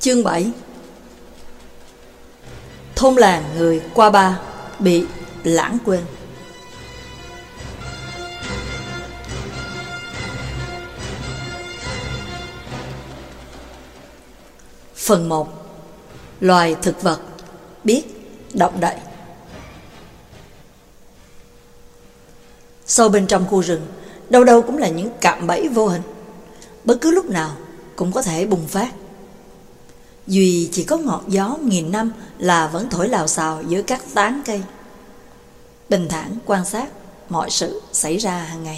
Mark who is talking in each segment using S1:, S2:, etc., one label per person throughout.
S1: Chương 7. Thôn làng người Qua Ba bị lãng quên. Phần 1. Loài thực vật biết động đậy. Sâu bên trong khu rừng, đâu đâu cũng là những cạm bẫy vô hình, bất cứ lúc nào cũng có thể bùng phát. Duy chỉ có ngọn gió nghìn năm là vẫn thổi lào xào giữa các tán cây, bình thản quan sát mọi sự xảy ra hàng ngày.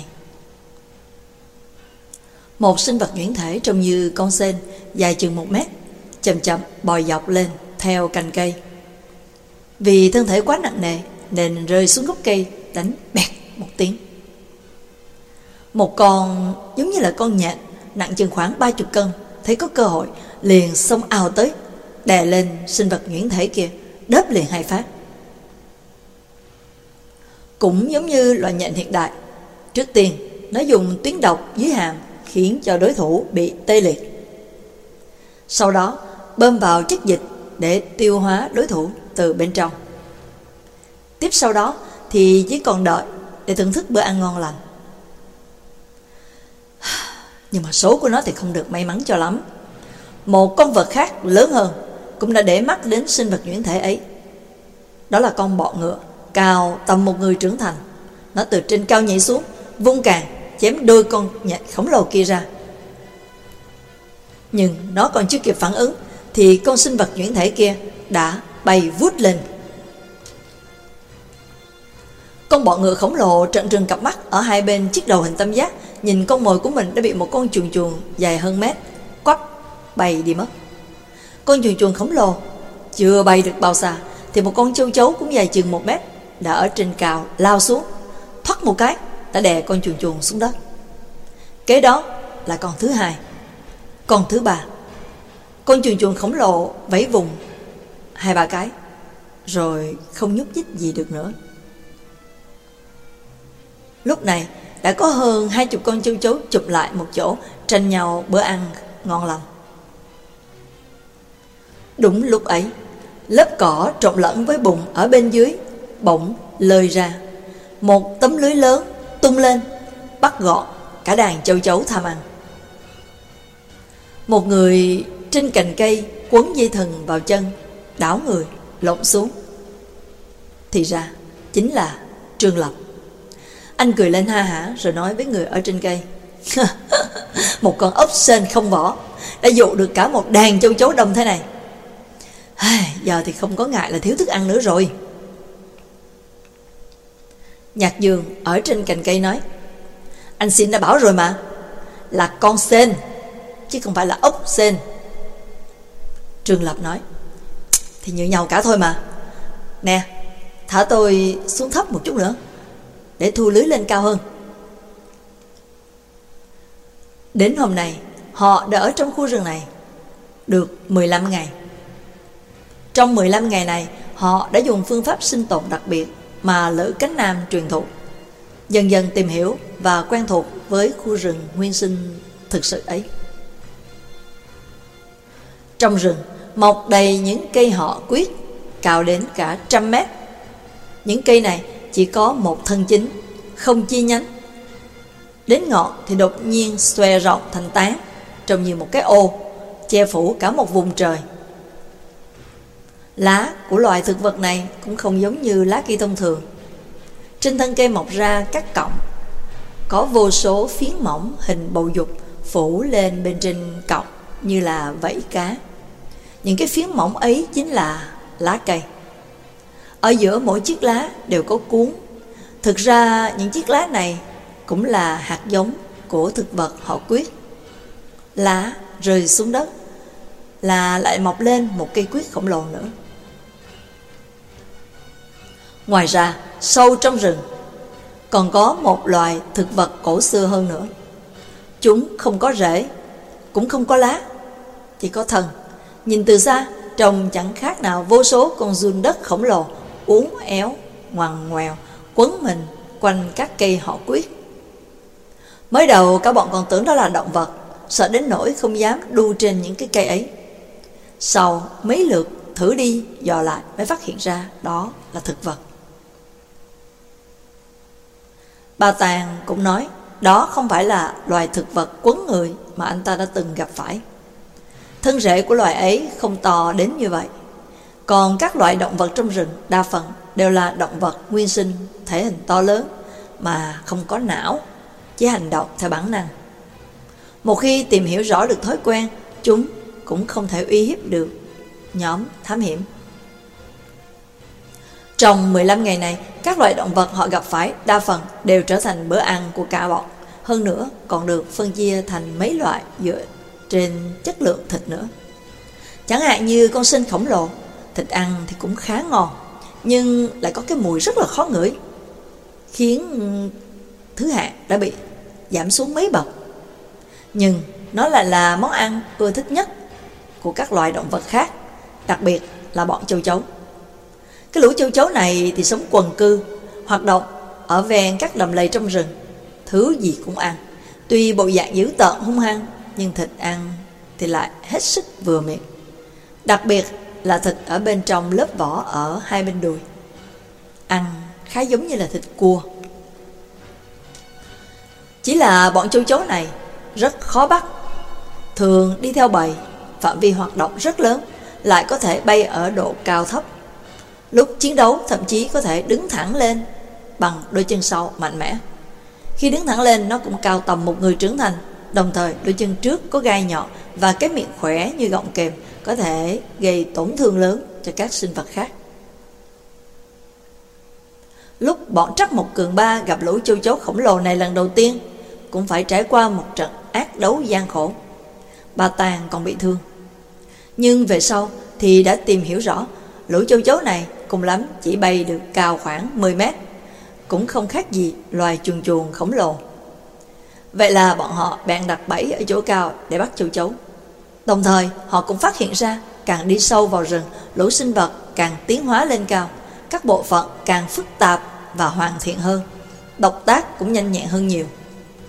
S1: Một sinh vật nhuyễn thể trông như con sên, dài chừng 1 mét, chậm chậm bò dọc lên theo cành cây. Vì thân thể quá nặng nề nên rơi xuống gốc cây đánh bẹt một tiếng. Một con giống như là con nhện nặng chừng khoảng 30 cân thấy có cơ hội liền xông ào tới, đè lên sinh vật nhuyễn thể kia, đớp liền 2 phát. Cũng giống như loại nhện hiện đại, trước tiên nó dùng tuyến độc dưới hàm khiến cho đối thủ bị tê liệt, sau đó bơm vào chất dịch để tiêu hóa đối thủ từ bên trong. Tiếp sau đó thì chỉ còn đợi để thưởng thức bữa ăn ngon lành. Nhưng mà số của nó thì không được may mắn cho lắm. Một con vật khác lớn hơn cũng đã để mắt đến sinh vật nhuyễn thể ấy. Đó là con bọ ngựa cao tầm một người trưởng thành. Nó từ trên cao nhảy xuống, vung càn chém đôi con nhện khổng lồ kia ra. Nhưng nó còn chưa kịp phản ứng thì con sinh vật nhuyễn thể kia đã bay vút lên. Con bọ ngựa khổng lồ trợn trừng cặp mắt ở hai bên chiếc đầu hình tam giác, nhìn con mồi của mình đã bị một con chuồn chuồn dài hơn mét quắp bay đi mất. Con chuồn chuồn khổng lồ chưa bay được bao xa thì một con châu chấu cũng dài chừng 1 mét đã ở trên cao lao xuống, thoắt một cái đã đè con chuồn chuồn xuống đất. Kế đó là con thứ hai, con thứ ba. Con chuồn chuồn khổng lồ vẫy vùng 2-3 cái rồi không nhúc nhích gì được nữa. Lúc này đã có hơn 20 con châu chấu chụp lại một chỗ, tranh nhau bữa ăn ngon lành. Đúng lúc ấy, lớp cỏ trộn lẫn với bùn ở bên dưới bỗng lơi ra. Một tấm lưới lớn tung lên, bắt gọn cả đàn châu chấu tham ăn. Một người trên cành cây quấn dây thừng vào chân, đảo người lộn xuống. Thì ra chính là Trương Lập. Anh cười lên ha hả rồi nói với người ở trên cây: một con ốc sên không vỏ đã dụ được cả một đàn châu chấu đông thế này. Giờ thì không có ngại là thiếu thức ăn nữa rồi. Nhạc Dương ở trên cành cây nói: anh xin đã bảo rồi mà, là con sên chứ không phải là ốc sên. Trương Lập nói: thì như nhau cả thôi mà. Nè, thả tôi xuống thấp một chút nữa để thu lưới lên cao hơn. Đến hôm nay họ đã ở trong khu rừng này được 15 ngày. Trong 15 ngày này họ đã dùng phương pháp sinh tồn đặc biệt mà Lữ Cánh Nam truyền thụ, dần dần tìm hiểu và quen thuộc với khu rừng nguyên sinh thực sự ấy. Trong rừng mọc đầy những cây họ quyết cao đến cả 100 mét. Những cây này chỉ có một thân chính, không chi nhánh. Đến ngọn thì đột nhiên xòe rộng thành tán, trông như một cái ô che phủ cả một vùng trời. Lá của loài thực vật này cũng không giống như lá cây thông thường. Trên thân cây mọc ra các cọng, có vô số phiến mỏng hình bầu dục phủ lên bên trên cọng như là vảy cá. Những cái phiến mỏng ấy chính là lá cây. Ở giữa mỗi chiếc lá đều có cuống. Thực ra những chiếc lá này cũng là hạt giống của thực vật họ quyết. Lá rơi xuống đất là lại mọc lên một cây quyết khổng lồ nữa. Ngoài ra, sâu trong rừng còn có một loài thực vật cổ xưa hơn nữa. Chúng không có rễ, cũng không có lá, chỉ có thân. Nhìn từ xa trông chẳng khác nào vô số con giun đất khổng lồ uốn éo ngoằn ngoèo quấn mình quanh các cây họ quyết. Mới đầu cả bọn còn tưởng đó là động vật, sợ đến nỗi không dám đu trên những cái cây ấy. Sau mấy lượt thử đi dò lại mới phát hiện ra đó là thực vật. Bà Tàng cũng nói đó không phải là loài thực vật quấn người mà anh ta đã từng gặp phải. Thân rễ của loài ấy không to đến như vậy. Còn các loại động vật trong rừng đa phần đều là động vật nguyên sinh, thể hình to lớn mà không có não, chỉ hành động theo bản năng. Một khi tìm hiểu rõ được thói quen, chúng cũng không thể uy hiếp được nhóm thám hiểm. Trong 15 ngày này, các loại động vật họ gặp phải đa phần đều trở thành bữa ăn của cả bọn. Hơn nữa còn được phân chia thành mấy loại dựa trên chất lượng thịt nữa. Chẳng hạn như con sinh khổng lồ, thịt ăn thì cũng khá ngon, nhưng lại có cái mùi rất là khó ngửi, khiến thứ hạng đã bị giảm xuống mấy bậc. Nhưng nó lại là món ăn ưa thích nhất của các loài động vật khác, đặc biệt là bọn châu chấu. Cái lũ châu chấu này thì sống quần cư, hoạt động ở ven các đầm lầy trong rừng, thứ gì cũng ăn. Tuy bộ dạng dữ tợn hung hăng, nhưng thịt ăn thì lại hết sức vừa miệng. Đặc biệt là thịt ở bên trong lớp vỏ ở hai bên đùi, ăn khá giống như là thịt cua. Chỉ là bọn châu chấu này rất khó bắt, thường đi theo bầy, phạm vi hoạt động rất lớn, lại có thể bay ở độ cao thấp. Lúc chiến đấu thậm chí có thể đứng thẳng lên bằng đôi chân sau mạnh mẽ. Khi đứng thẳng lên nó cũng cao tầm một người trưởng thành. Đồng thời đôi chân trước có gai nhọn và cái miệng khỏe như gọng kềm, có thể gây tổn thương lớn cho các sinh vật khác. Lúc bọn Trắc Mộc Cường Ba gặp lũ châu chấu khổng lồ này lần đầu tiên, cũng phải trải qua một trận ác đấu gian khổ. Bà Tàng còn bị thương. Nhưng về sau thì đã tìm hiểu rõ, lũ châu chấu này cùng lắm chỉ bay được cao khoảng 10 mét, cũng không khác gì loài chuồn chuồn khổng lồ. Vậy là bọn họ bèn đặt bẫy ở chỗ cao để bắt châu chấu. Đồng thời họ cũng phát hiện ra, càng đi sâu vào rừng, lũ sinh vật càng tiến hóa lên cao, các bộ phận càng phức tạp và hoàn thiện hơn, động tác cũng nhanh nhẹn hơn nhiều.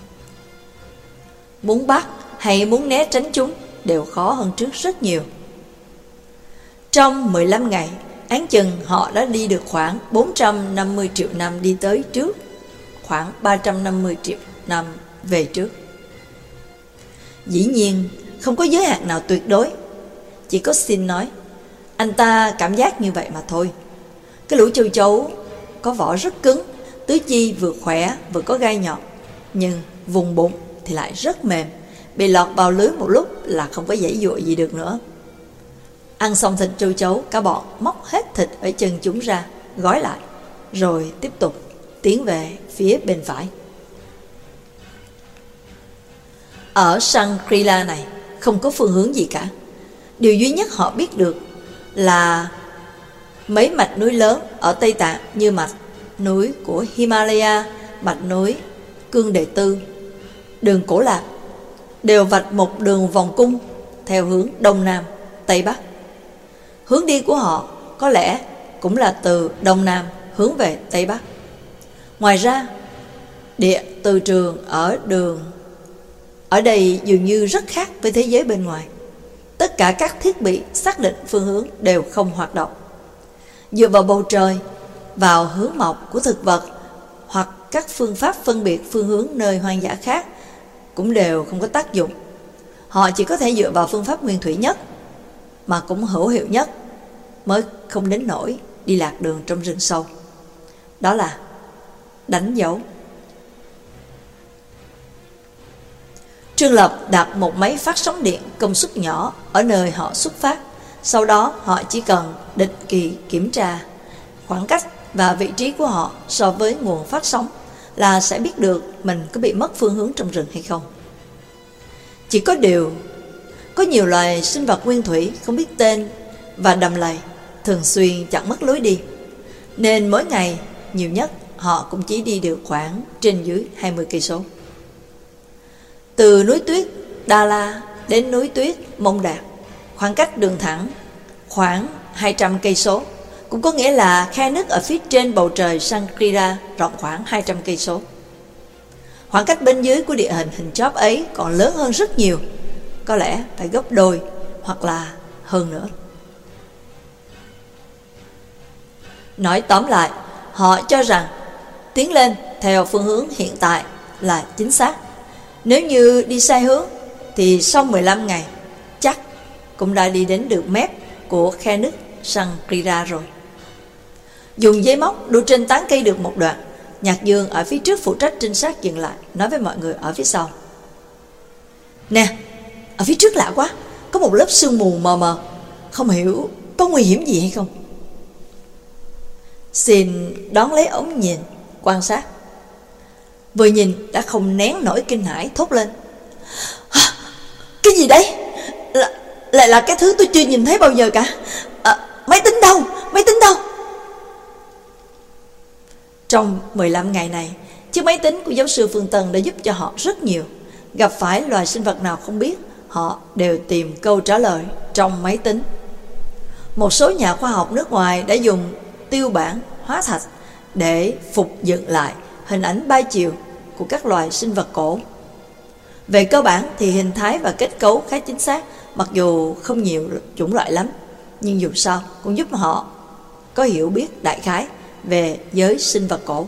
S1: Muốn bắt hay muốn né tránh chúng đều khó hơn trước rất nhiều. Trong 15 ngày, áng chừng họ đã đi được khoảng 450 triệu năm đi tới trước, khoảng 350 triệu năm về trước. Dĩ nhiên không có giới hạn nào tuyệt đối. Chỉ có Xin nói, anh ta cảm giác như vậy mà thôi. Cái lũ châu chấu có vỏ rất cứng, tứ chi vừa khỏe vừa có gai nhọn, nhưng vùng bụng thì lại rất mềm, bị lọt vào lưới một lúc là không có giãy giụa gì được nữa. Ăn xong thịt châu chấu, cả bọn móc hết thịt ở chân chúng ra, gói lại, rồi tiếp tục tiến về phía bên phải. Ở Shangri-La này không có phương hướng gì cả. Điều duy nhất họ biết được là mấy mạch núi lớn ở Tây Tạng như mạch núi của Himalaya, mạch núi Cương Đề Tư, đường Cổ Lạc, đều vạch một đường vòng cung theo hướng Đông Nam, Tây Bắc. Hướng đi của họ có lẽ cũng là từ Đông Nam hướng về Tây Bắc. Ngoài ra, địa từ trường ở đây dường như rất khác với thế giới bên ngoài. Tất cả các thiết bị xác định phương hướng đều không hoạt động. Dựa vào bầu trời, vào hướng mọc của thực vật hoặc các phương pháp phân biệt phương hướng nơi hoang dã khác cũng đều không có tác dụng. Họ chỉ có thể dựa vào phương pháp nguyên thủy nhất, mà cũng hữu hiệu nhất, mới không đến nỗi đi lạc đường trong rừng sâu. Đó là đánh dấu. Trương Lập đặt một máy phát sóng điện công suất nhỏ ở nơi họ xuất phát. Sau đó họ chỉ cần định kỳ kiểm tra khoảng cách và vị trí của họ so với nguồn phát sóng là sẽ biết được mình có bị mất phương hướng trong rừng hay không. Chỉ có điều, có nhiều loài sinh vật nguyên thủy không biết tên và đầm lầy thường xuyên chặn mất lối đi, nên mỗi ngày nhiều nhất họ cũng chỉ đi được khoảng trên dưới 20 cây số. Từ núi tuyết Đa La đến núi tuyết Mông Đạt, khoảng cách đường thẳng khoảng 200 cây số, cũng có nghĩa là khe nứt ở phía trên bầu trời Shangri-La rộng khoảng 200 cây số. Khoảng cách bên dưới của địa hình hình chóp ấy còn lớn hơn rất nhiều, có lẽ phải gấp đôi hoặc là hơn nữa. Nói tóm lại, họ cho rằng tiến lên theo phương hướng hiện tại là chính xác. Nếu như đi sai hướng thì sau 15 ngày chắc cũng đã đi đến được mép của khe nứt Shangri-La rồi. Dùng dây móc đu trên tán cây được một đoạn, Nhạc Dương ở phía trước phụ trách trinh sát dừng lại, nói với mọi người ở phía sau: "Nè, ở phía trước lạ quá, có một lớp sương mù mờ mờ, không hiểu có nguy hiểm gì hay không?" Xin đón lấy ống nhìn quan sát. Vừa nhìn đã không nén nổi kinh hãi, thốt lên: "Cái gì đấy? Lại là cái thứ tôi chưa nhìn thấy bao giờ cả. Máy tính đâu? Máy tính đâu?" Trong 15 ngày này, chiếc máy tính của giáo sư Phương Tân đã giúp cho họ rất nhiều. Gặp phải loài sinh vật nào không biết, họ đều tìm câu trả lời trong máy tính. Một số nhà khoa học nước ngoài đã dùng tiêu bản hóa thạch để phục dựng lại hình ảnh 3 chiều của các loài sinh vật cổ. Về cơ bản thì hình thái và kết cấu khá chính xác, mặc dù không nhiều chủng loại lắm, nhưng dù sao cũng giúp họ có hiểu biết đại khái về giới sinh vật cổ.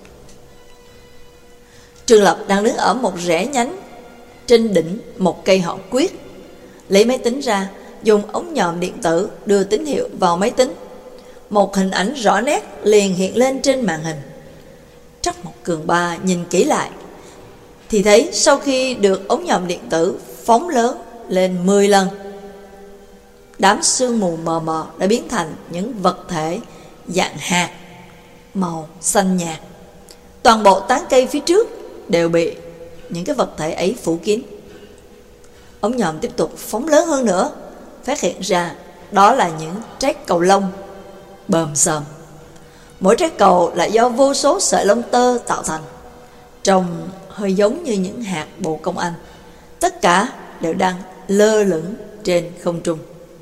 S1: Trương Lập đang đứng ở một rẽ nhánh trên đỉnh một cây họ quyết, lấy máy tính ra, dùng ống nhòm điện tử đưa tín hiệu vào máy tính. Một hình ảnh rõ nét liền hiện lên trên màn hình. Trắc Mộc Cường Ba nhìn kỹ lại thì thấy sau khi được ống nhòm điện tử phóng lớn lên 10 lần, đám sương mù mờ mờ đã biến thành những vật thể dạng hạt màu xanh nhạt. Toàn bộ tán cây phía trước đều bị những cái vật thể ấy phủ kín. Ống nhòm tiếp tục phóng lớn hơn nữa, phát hiện ra đó là những trái cầu lông bờm xờm. Mỗi trái cầu là do vô số sợi lông tơ tạo thành, trông hơi giống như những hạt bồ công anh. Tất cả đều đang lơ lửng trên không trung.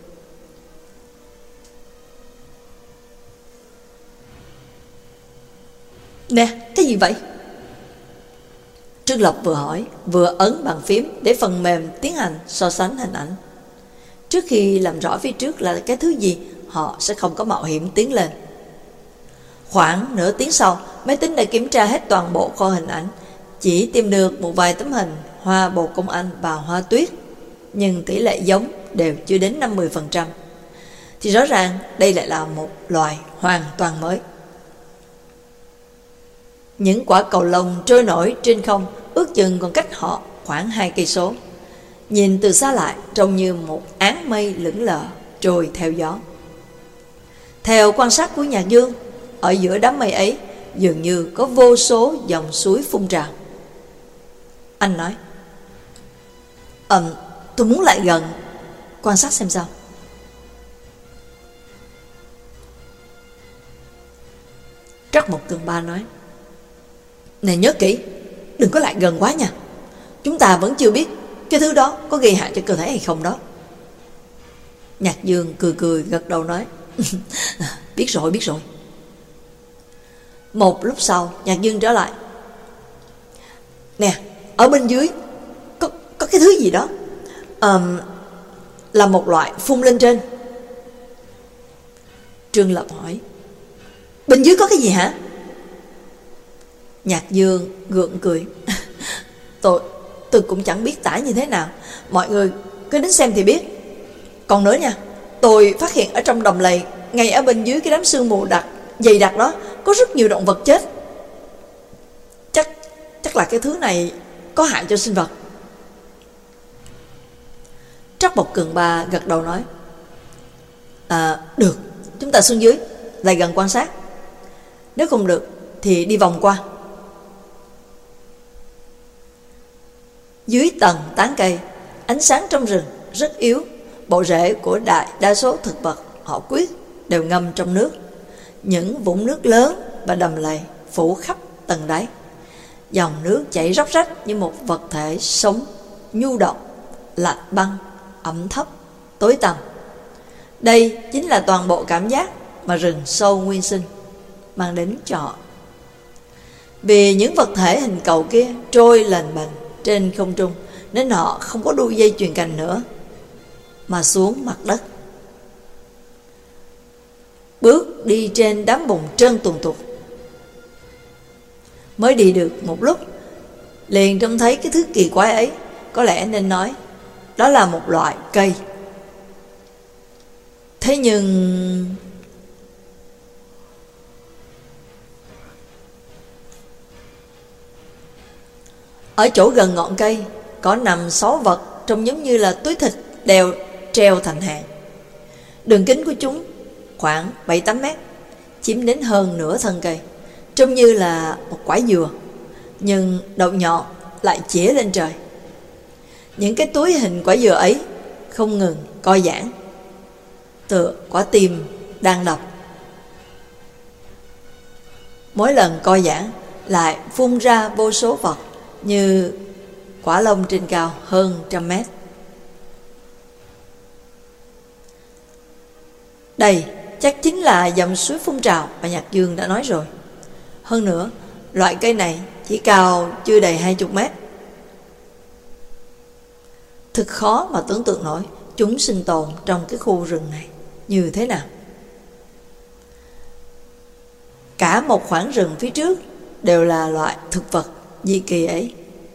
S1: "Nè, cái gì vậy?" Trương Lập vừa hỏi, vừa ấn bàn phím để phần mềm tiến hành so sánh hình ảnh. Trước khi làm rõ phía trước là cái thứ gì, họ sẽ không có mạo hiểm tiến lên. Khoảng nửa tiếng sau, máy tính đã kiểm tra hết toàn bộ kho hình ảnh, chỉ tìm được một vài tấm hình hoa bồ công anh và hoa tuyết, nhưng tỷ lệ giống đều chưa đến 50%. Thì rõ ràng đây lại là một loài hoàn toàn mới. Những quả cầu lông trôi nổi trên không ước chừng còn cách họ khoảng 2 cây số. Nhìn từ xa lại trông như một áng mây lững lờ trôi theo gió. Theo quan sát của Nhạc Dương, ở giữa đám mây ấy dường như có vô số dòng suối phun trào. Anh nói: "Tôi muốn lại gần quan sát xem sao." Trắc Mộc Cường Ba nói: "Này nhớ kỹ, đừng có lại gần quá nha. Chúng ta vẫn chưa biết cái thứ đó có gây hại cho cơ thể hay không đó." Nhạc Dương cười cười gật đầu nói: Biết rồi, biết rồi." Một lúc sau, Nhạc Dương trở lại: "Nè, ở bên dưới có cái thứ gì đó, là một loại phun lên trên." Trương Lập hỏi: "Bên dưới có cái gì hả?" Nhạc Dương gượng cười: Tôi cũng chẳng biết tả như thế nào, mọi người cứ đến xem thì biết. Còn nữa nha, tôi phát hiện ở trong đầm lầy, ngay ở bên dưới cái đám sương mù dày đặc đó, có rất nhiều động vật chết. Chắc là cái thứ này có hại cho sinh vật." Trắc Mộc Cường Ba gật đầu nói: "Được, chúng ta xuống dưới, lại gần quan sát. Nếu không được thì đi vòng qua." Dưới tầng tán cây, ánh sáng trong rừng rất yếu. Bộ rễ của đại đa số thực vật họ quyết đều ngâm trong nước. Những vũng nước lớn và đầm lầy phủ khắp tầng đáy. Dòng nước chảy róc rách như một vật thể sống, nhu động, lạnh băng, ẩm thấp, tối tăm. Đây chính là toàn bộ cảm giác mà rừng sâu nguyên sinh mang đến cho họ. Vì những vật thể hình cầu kia trôi lềnh bềnh trên không trung, nên họ không có đu dây chuyền cành nữa, mà xuống mặt đất bước đi trên đám bùn trơn tuồn tuột. Mới đi được một lúc, liền trông thấy cái thứ kỳ quái ấy. Có lẽ nên nói đó là một loại cây. Thế nhưng ở chỗ gần ngọn cây có nằm 6 vật trông giống như là túi thịt đều treo thành hàng. Đường kính của chúng khoảng 7-8 mét, chiếm đến hơn nửa thân cây, trông như là một quả dừa, nhưng đầu nhọn lại chĩa lên trời. Những cái túi hình quả dừa ấy không ngừng co giãn, tựa quả tim đang đập. Mỗi lần co giãn lại phun ra vô số vật như quả lông trên cao hơn 100 mét. Đây chắc chính là dòng suối phun trào mà Nhạc Dương đã nói rồi. Hơn nữa, loại cây này chỉ cao chưa đầy 20 mét. Thực khó mà tưởng tượng nổi chúng sinh tồn trong cái khu rừng này như thế nào. Cả một khoảng rừng phía trước đều là loại thực vật dị kỳ ấy.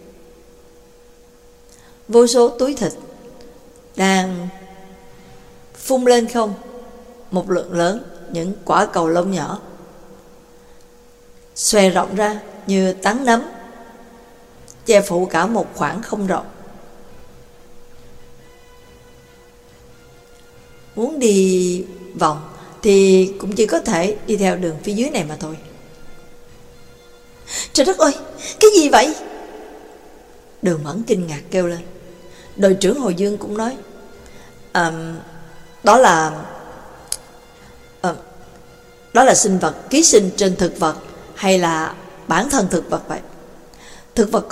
S1: Vô số túi thịt đang phun lên không một lượng lớn những quả cầu lông nhỏ, xòe rộng ra như tán nấm, che phủ cả một khoảng không rộng. Muốn đi vòng thì cũng chỉ có thể đi theo đường phía dưới này mà thôi. Trời đất ơi, cái gì vậy? Đường Mẫn kinh ngạc kêu lên. Đội trưởng Hồ Dương cũng nói, đó là sinh vật ký sinh trên thực vật hay là bản thân thực vật vậy? Thực vật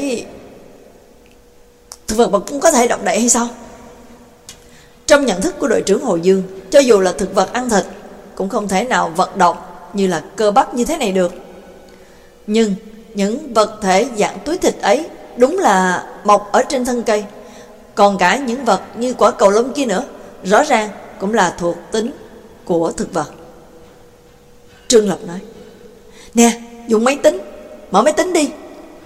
S1: cũng có thể động đậy hay sao? Trong nhận thức của đội trưởng Hồ Dương, cho dù là thực vật ăn thịt cũng không thể nào vận động như là cơ bắp như thế này được. Nhưng những vật thể dạng túi thịt ấy đúng là mọc ở trên thân cây. Còn cả những vật như quả cầu lông kia nữa, rõ ràng cũng là thuộc tính của thực vật. Trương Lập nói, nè, dùng máy tính, mở máy tính đi.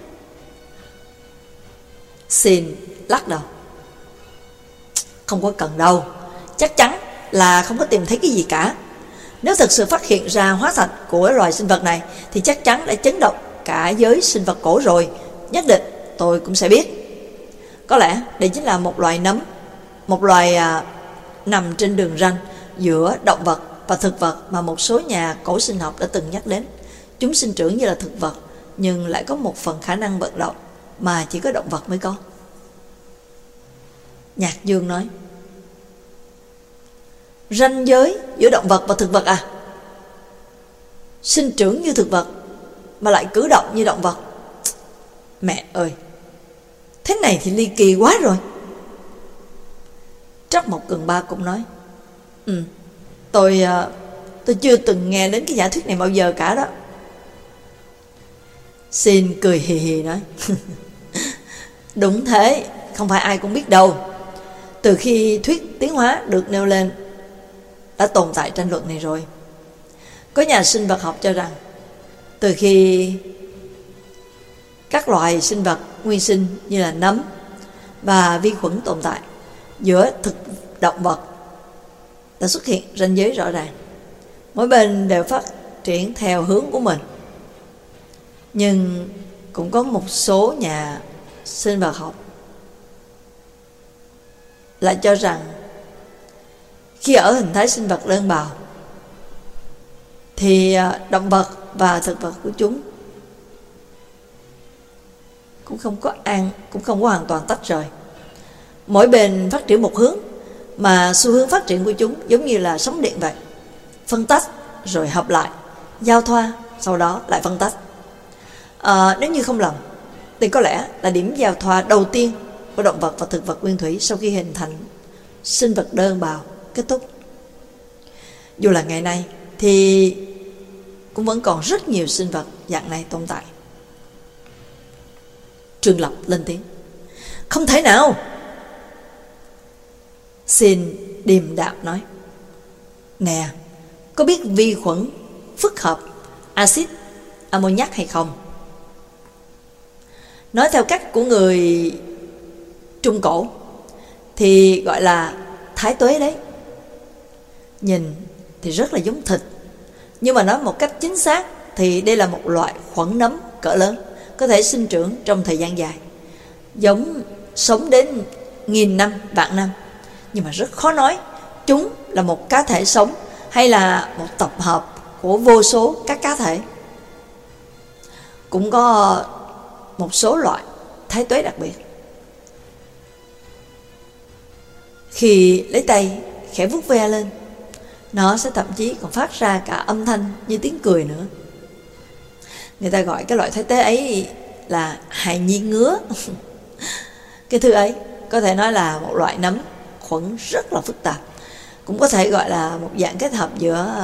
S1: Xin lắc đầu, không có cần đâu, chắc chắn là không có tìm thấy cái gì cả. Nếu thật sự phát hiện ra hóa thạch của loài sinh vật này thì chắc chắn đã chấn động cả giới sinh vật cổ rồi. Nhất định tôi cũng sẽ biết. Có lẽ đây chính là một loài nấm, một loài nằm trên đường ranh giữa động vật và thực vật mà một số nhà cổ sinh học đã từng nhắc đến. Chúng sinh trưởng như là thực vật nhưng lại có một phần khả năng vận động mà chỉ có động vật mới có. Nhạc Dương nói, ranh giới giữa động vật và thực vật à? Sinh trưởng như thực vật mà lại cử động như động vật. Mẹ ơi, thế này thì ly kỳ quá rồi. Trắc Mộc Cường Ba cũng nói, Tôi chưa từng nghe đến cái giả thuyết này bao giờ cả đó. Xin cười hì hì nói, đúng thế, không phải ai cũng biết đâu. Từ khi thuyết tiến hóa được nêu lên, đã tồn tại tranh luận này rồi. Có nhà sinh vật học cho rằng, từ khi các loài sinh vật nguyên sinh như là nấm và vi khuẩn tồn tại, giữa động vật đã xuất hiện ranh giới rõ ràng. Mỗi bên đều phát triển theo hướng của mình. Nhưng cũng có một số nhà sinh vật học lại cho rằng khi ở hình thái sinh vật đơn bào thì động vật và thực vật của chúng cũng không có hoàn toàn tách rời. Mỗi bên phát triển một hướng, mà xu hướng phát triển của chúng giống như là sóng điện vậy, phân tách rồi hợp lại, giao thoa, sau đó lại phân tách. Nếu như không lầm thì có lẽ là điểm giao thoa đầu tiên của động vật và thực vật nguyên thủy sau khi hình thành sinh vật đơn bào kết thúc. Dù là ngày nay thì cũng vẫn còn rất nhiều sinh vật dạng này tồn tại. Trương Lập lên tiếng, không thể nào. Xin điềm đạm nói, nè, có biết vi khuẩn phức hợp axit ammoniac hay không? Nói theo cách của người Trung Cổ thì gọi là thái tuế đấy. Nhìn thì rất là giống thịt, nhưng mà nói một cách chính xác thì đây là một loại khuẩn nấm cỡ lớn, có thể sinh trưởng trong thời gian dài, giống sống đến 1000 năm, vạn năm. Nhưng mà rất khó nói chúng là một cá thể sống hay là một tập hợp của vô số các cá thể. Cũng có một số loại thái tuế đặc biệt, khi lấy tay khẽ vuốt ve lên, nó sẽ thậm chí còn phát ra cả âm thanh như tiếng cười nữa. Người ta gọi cái loại thái tuế ấy là hài nhi ngứa. Cái thứ ấy có thể nói là một loại nấm khuẩn rất là phức tạp, cũng có thể gọi là một dạng kết hợp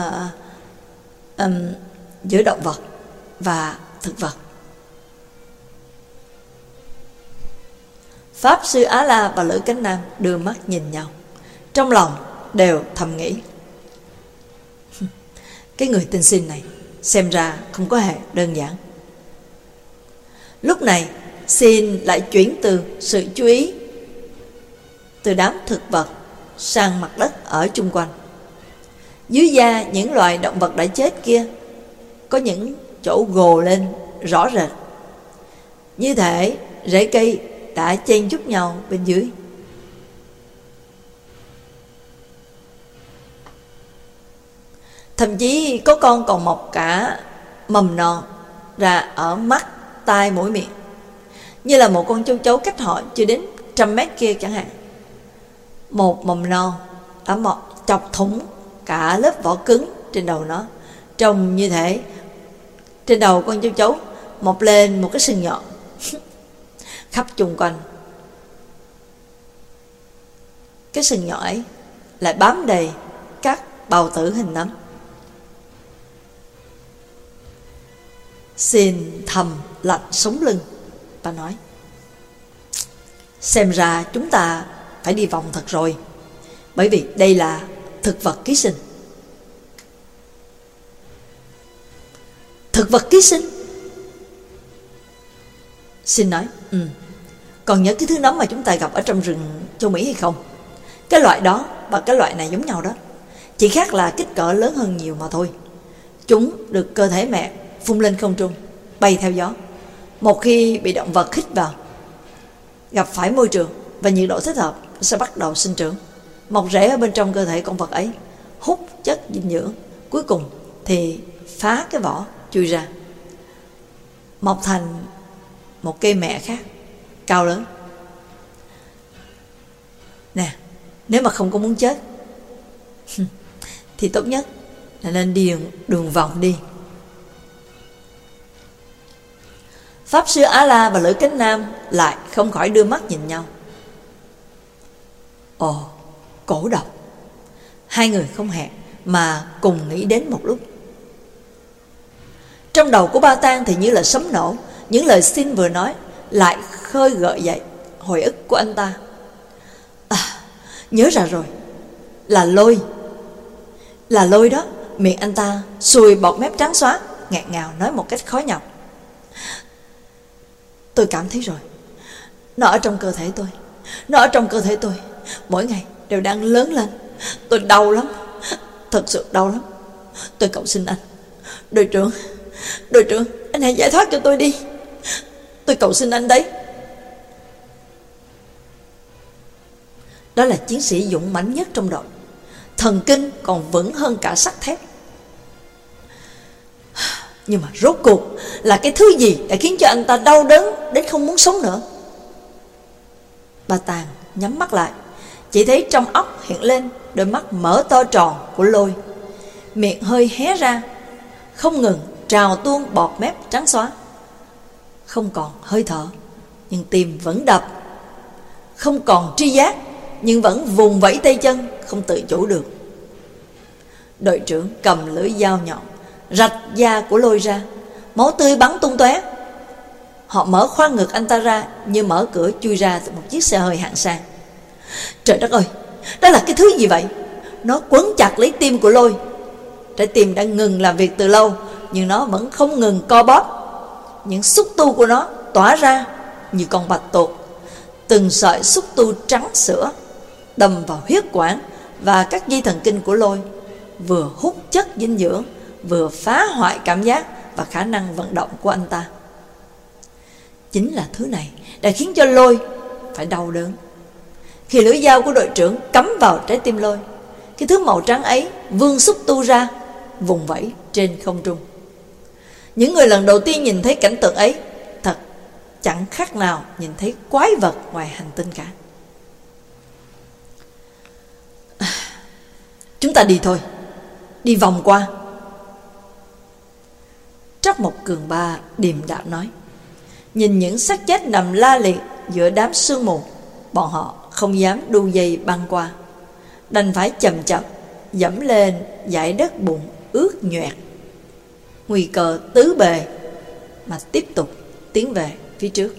S1: giữa động vật và thực vật. Pháp Sư Á La và Lữ Cánh Nam đưa mắt nhìn nhau, trong lòng đều thầm nghĩ: cái người tên Xin này xem ra không có hề đơn giản. Lúc này Xin lại chuyển từ sự chú ý từ đám thực vật sang mặt đất ở chung quanh. Dưới da những loài động vật đã chết kia có những chỗ gồ lên rõ rệt, như thể rễ cây đã chen chúc nhau bên dưới. Thậm chí có con còn mọc cả mầm non ra ở mắt, tai, mũi, miệng, như là một con châu chấu cách họ chưa đến 100 mét kia chẳng hạn. Một mầm non đã mọc chọc thủng cả lớp vỏ cứng trên đầu nó, trông như thể trên đầu con châu chấu mọc lên một cái sừng nhọn. Khắp chung quanh cái sừng nhọn ấy lại bám đầy các bào tử hình nấm. Xin thầm lạnh sống lưng và nói: xem ra chúng ta phải đi vòng thật rồi, bởi vì đây là thực vật ký sinh. Thực vật ký sinh? Xin nói: còn nhớ cái thứ nấm mà chúng ta gặp ở trong rừng châu Mỹ hay không? Cái loại đó và cái loại này giống nhau đó, chỉ khác là kích cỡ lớn hơn nhiều mà thôi. Chúng được cơ thể mẹ phun lên không trung, bay theo gió. Một khi bị động vật hít vào, gặp phải môi trường và nhiệt độ thích hợp, sẽ bắt đầu sinh trưởng, mọc rễ ở bên trong cơ thể con vật ấy, hút chất dinh dưỡng, cuối cùng thì phá cái vỏ chui ra, mọc thành một cây mẹ khác cao lớn. Nè, nếu mà không có muốn chết thì tốt nhất là nên đi đường vòng đi. Pháp Sư Á La và Lữ Cánh Nam lại không khỏi đưa mắt nhìn nhau. Ồ, cổ độc! Hai người không hẹn mà cùng nghĩ đến một lúc. Trong đầu của Ba Tang thì như là sấm nổ, những lời Xin vừa nói lại khơi gợi dậy hồi ức của anh ta. Nhớ ra rồi, là Lôi đó. Miệng anh ta sùi bọt mép trắng xóa, ngạt ngào nói một cách khó nhọc: tôi cảm thấy rồi, nó ở trong cơ thể tôi, mỗi ngày đều đang lớn lên. Tôi đau lắm, thật sự đau lắm. Tôi cầu xin anh, đội trưởng, anh hãy giải thoát cho tôi đi. Tôi cầu xin anh đấy. Đó là chiến sĩ dũng mãnh nhất trong đội, thần kinh còn vững hơn cả sắt thép. Nhưng mà rốt cuộc là cái thứ gì đã khiến cho anh ta đau đớn đến không muốn sống nữa? Ba Tàng nhắm mắt lại, chỉ thấy trong óc hiện lên đôi mắt mở to tròn của Lôi, miệng hơi hé ra, không ngừng trào tuôn bọt mép trắng xóa. Không còn hơi thở, nhưng tim vẫn đập. Không còn tri giác, nhưng vẫn vùng vẫy tay chân, không tự chủ được. Đội trưởng cầm lưỡi dao nhọn rạch da của Lôi ra, máu tươi bắn tung tóe. Họ mở khoang ngực anh ta ra như mở cửa chui ra từ một chiếc xe hơi hạng sang. Trời đất ơi, đó là cái thứ gì vậy? Nó quấn chặt lấy tim của Lôi, Trái tim đã ngừng làm việc từ lâu, nhưng nó vẫn không ngừng co bóp. Những xúc tu của nó tỏa ra như con bạch tuộc. Từng sợi xúc tu trắng sữa đâm vào huyết quản và các dây thần kinh của Lôi, vừa hút chất dinh dưỡng, vừa phá hoại cảm giác và khả năng vận động của anh ta. Chính là thứ này đã khiến cho Lôi phải đau đớn. Khi lưỡi dao của đội trưởng cắm vào trái tim Lôi, cái thứ màu trắng ấy vươn xúc tu ra, vùng vẫy trên không trung. Những người lần đầu tiên nhìn thấy cảnh tượng ấy thật chẳng khác nào nhìn thấy quái vật ngoài hành tinh cả. Chúng ta đi thôi, đi vòng qua. Trắc Mộc Cường Ba điềm đạm nói. Nhìn những xác chết nằm la liệt giữa đám sương mù, bọn họ không dám đu dây băng qua, đành phải chậm chậm dẫm lên dải đất bùn ướt nhoẹt, nguy cơ tứ bề, mà tiếp tục tiến về phía trước.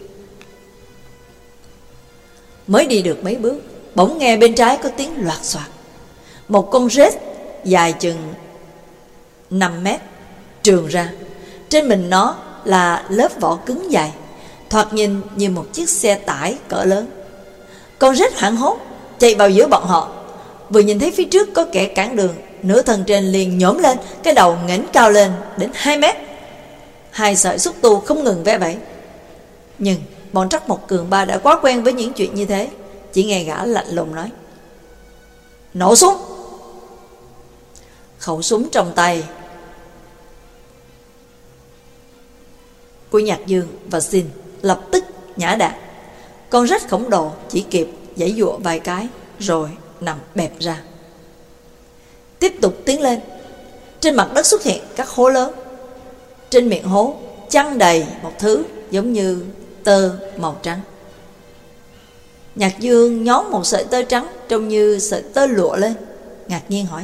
S1: Mới đi được mấy bước, bỗng nghe bên trái có tiếng loạt soạt. Một con rết dài chừng 5 mét trườn ra. Trên mình nó là lớp vỏ cứng dày, thoạt nhìn như một chiếc xe tải cỡ lớn. Con rết hoảng hốt chạy vào giữa bọn họ. Vừa nhìn thấy phía trước có kẻ cản đường, nửa thân trên liền nhổm lên, cái đầu nghển cao lên đến 2 mét. Hai sợi xúc tu không ngừng ve vẫy. Nhưng bọn Trắc Mộc Cường Ba đã quá quen với những chuyện như thế. Chỉ nghe gã lạnh lùng nói: nổ súng. Khẩu súng trong tay của Nhạc Dương và Xin lập tức nhả đạn. Con rết khổng lồ chỉ kịp giãy giụa vài cái rồi nằm bẹp ra. Tiếp tục tiến lên. Trên mặt đất xuất hiện các hố lớn. Trên miệng hố chăn đầy một thứ giống như tơ màu trắng. Nhạc Dương nhón một sợi tơ trắng trông như sợi tơ lụa lên, ngạc nhiên hỏi: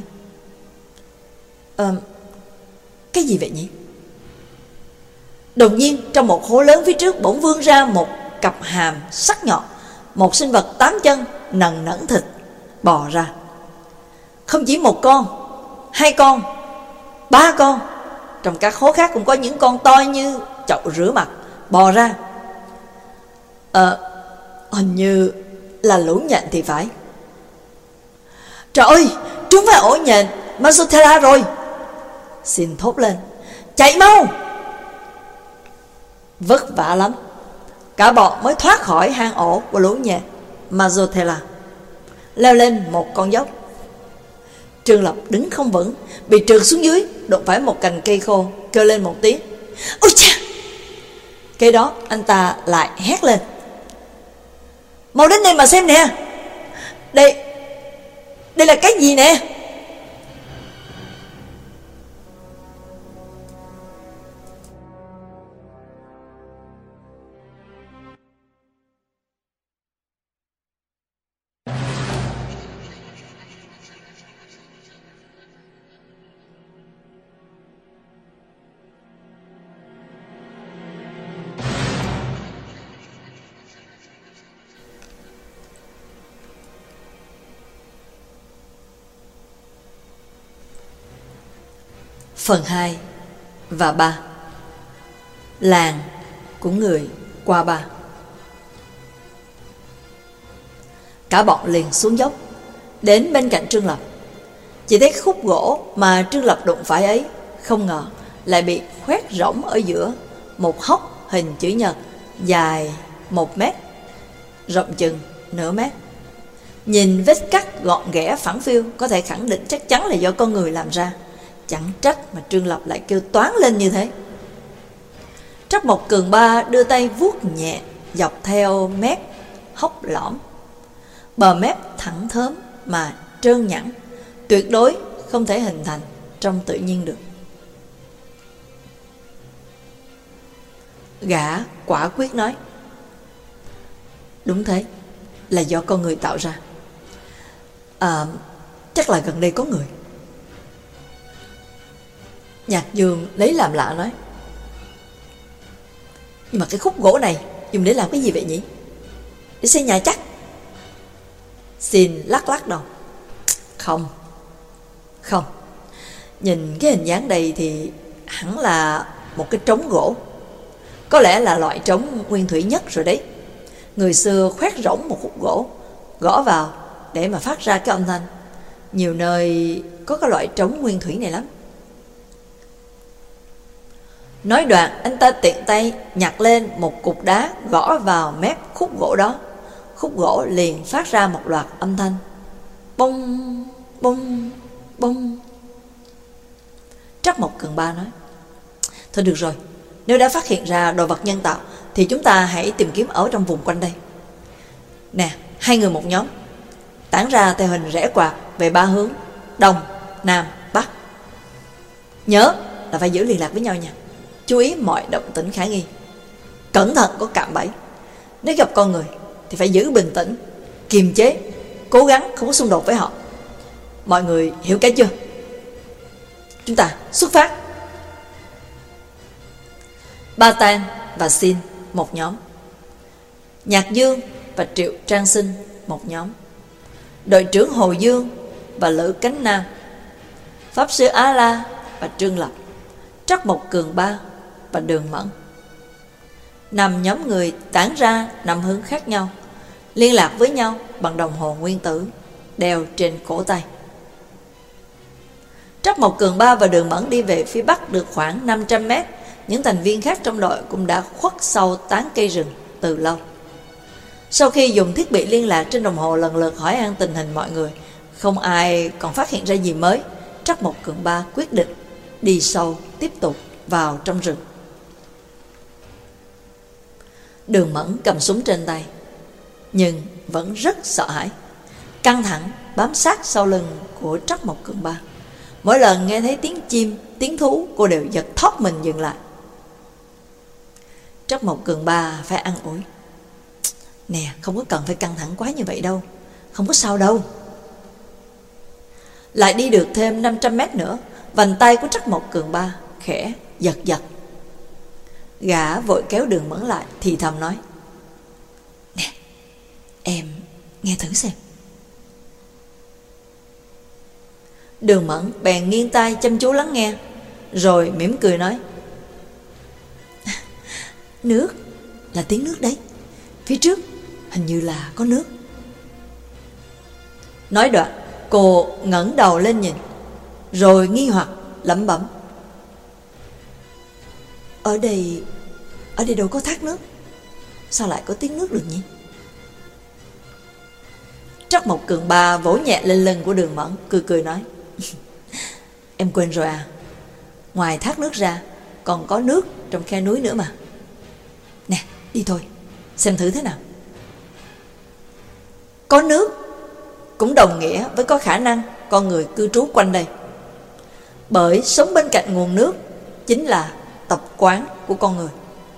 S1: cái gì vậy nhỉ? Đột nhiên trong một hố lớn phía trước bỗng vươn ra một cặp hàm sắc nhọn. Một sinh vật 8 chân nần nẫn thịt bò ra. Không chỉ một con, 2 con, 3 con. Trong các hố khác cũng có những con to như chậu rửa mặt bò ra. Hình như là lũ nhện thì phải. Trời ơi, chúng phải ổ nhện Mazotella rồi. Xin thốt lên: chạy mau! Vất vả lắm, cả bọn mới thoát khỏi hang ổ của lũ nhện Mazotella, leo lên một con dốc. Trương Lập đứng không vững, bị trượt xuống dưới, đụng phải một cành cây khô, kêu lên một tiếng: ôi cha! Cái đó anh ta lại hét lên: mau đến đây mà xem nè! Đây là cái gì nè? Phần 2 và 3. Làng của người qua ba. Cả bọn liền xuống dốc, đến bên cạnh Trương Lập. Chỉ thấy khúc gỗ mà Trương Lập đụng phải ấy, không ngờ lại bị khoét rỗng ở giữa một hốc hình chữ nhật dài 1 mét, rộng chừng nửa mét. Nhìn vết cắt gọn ghẽ phẳng phiu, có thể khẳng định chắc chắn là do con người làm ra. Chẳng trách mà Trương Lập lại kêu toán lên như thế. Trắc Mộc Cường Ba đưa tay vuốt nhẹ dọc theo mép hốc lõm. Bờ mép thẳng thớm mà trơn nhẵn, tuyệt đối không thể hình thành trong tự nhiên được. Gã quả quyết nói: đúng thế, là do con người tạo ra. Chắc là gần đây có người. Nhạc Dương lấy làm lạ nói: nhưng mà cái khúc gỗ này dùng để làm cái gì vậy nhỉ? Để xây nhà chắc. Xin lắc lắc đầu: không. Nhìn cái hình dáng đây thì hẳn là một cái trống gỗ. Có lẽ là loại trống nguyên thủy nhất rồi đấy. Người xưa khoét rỗng một khúc gỗ, gõ vào để mà phát ra cái âm thanh. Nhiều nơi có cái loại trống nguyên thủy này lắm. Nói đoạn, anh ta tiện tay nhặt lên một cục đá gõ vào mép khúc gỗ đó. Khúc gỗ liền phát ra một loạt âm thanh. Bông, bông, bông. Trắc Mộc Cường Ba nói: thôi được rồi, nếu đã phát hiện ra đồ vật nhân tạo thì chúng ta hãy tìm kiếm ở trong vùng quanh đây. Nè, 2 người một nhóm, tản ra theo hình rẽ quạt về 3 hướng: Đông, Nam, Bắc. Nhớ là phải giữ liên lạc với nhau nha. Chú ý mọi động tĩnh khả nghi. Cẩn thận có cạm bẫy. Nếu gặp con người thì phải giữ bình tĩnh, kiềm chế, cố gắng không có xung đột với họ. Mọi người hiểu cái chưa? Chúng ta xuất phát. Ba Tan và Xin một nhóm, Nhạc Dương và Triệu Trang Sinh một nhóm, đội trưởng Hồ Dương và Lữ Cánh Nam, pháp sư Á La và Trương Lập, Trắc Mộc Cường Ba và Đường Mẫn. 5 nhóm người tản ra 5 hướng khác nhau, liên lạc với nhau bằng đồng hồ nguyên tử đeo trên cổ tay. Trắc Mộc Cường Ba và Đường Mẫn đi về phía bắc được khoảng 500 mét. Những thành viên khác trong đội cũng đã khuất sau tán cây rừng từ lâu. Sau khi dùng thiết bị liên lạc trên đồng hồ lần lượt hỏi han tình hình mọi người, không ai còn phát hiện ra gì mới. Trắc Mộc Cường Ba quyết định đi sâu tiếp tục vào trong rừng. Đường Mẫn cầm súng trên tay, nhưng vẫn rất sợ hãi, căng thẳng bám sát sau lưng của Trắc Mộc Cường Ba. Mỗi lần nghe thấy tiếng chim, tiếng thú, cô đều giật thót mình dừng lại. Trắc Mộc Cường Ba phải an ủi: nè, không có cần phải căng thẳng quá như vậy đâu, không có sao đâu. Lại đi được thêm 500 mét nữa, vành tay của Trắc Mộc Cường Ba khẽ giật giật. Gã vội kéo Đường Mẫn lại, thì thầm nói: nè, em nghe thử xem. Đường Mẫn bèn nghiêng tai chăm chú lắng nghe, rồi mỉm cười nói: nước, là tiếng nước đấy. Phía trước hình như là có nước. Nói đoạn, cô ngẩng đầu lên nhìn, rồi nghi hoặc lẩm bẩm: Ở đây đâu có thác nước, sao lại có tiếng nước được nhỉ? Trắc Mộc Cường Ba vỗ nhẹ lên lưng của Đường Mẫn, cười nói: em quên rồi à, ngoài thác nước ra còn có nước trong khe núi nữa mà. Nè, đi thôi, xem thử thế nào. Có nước cũng đồng nghĩa với có khả năng con người cư trú quanh đây, bởi sống bên cạnh nguồn nước chính là tập quán của con người.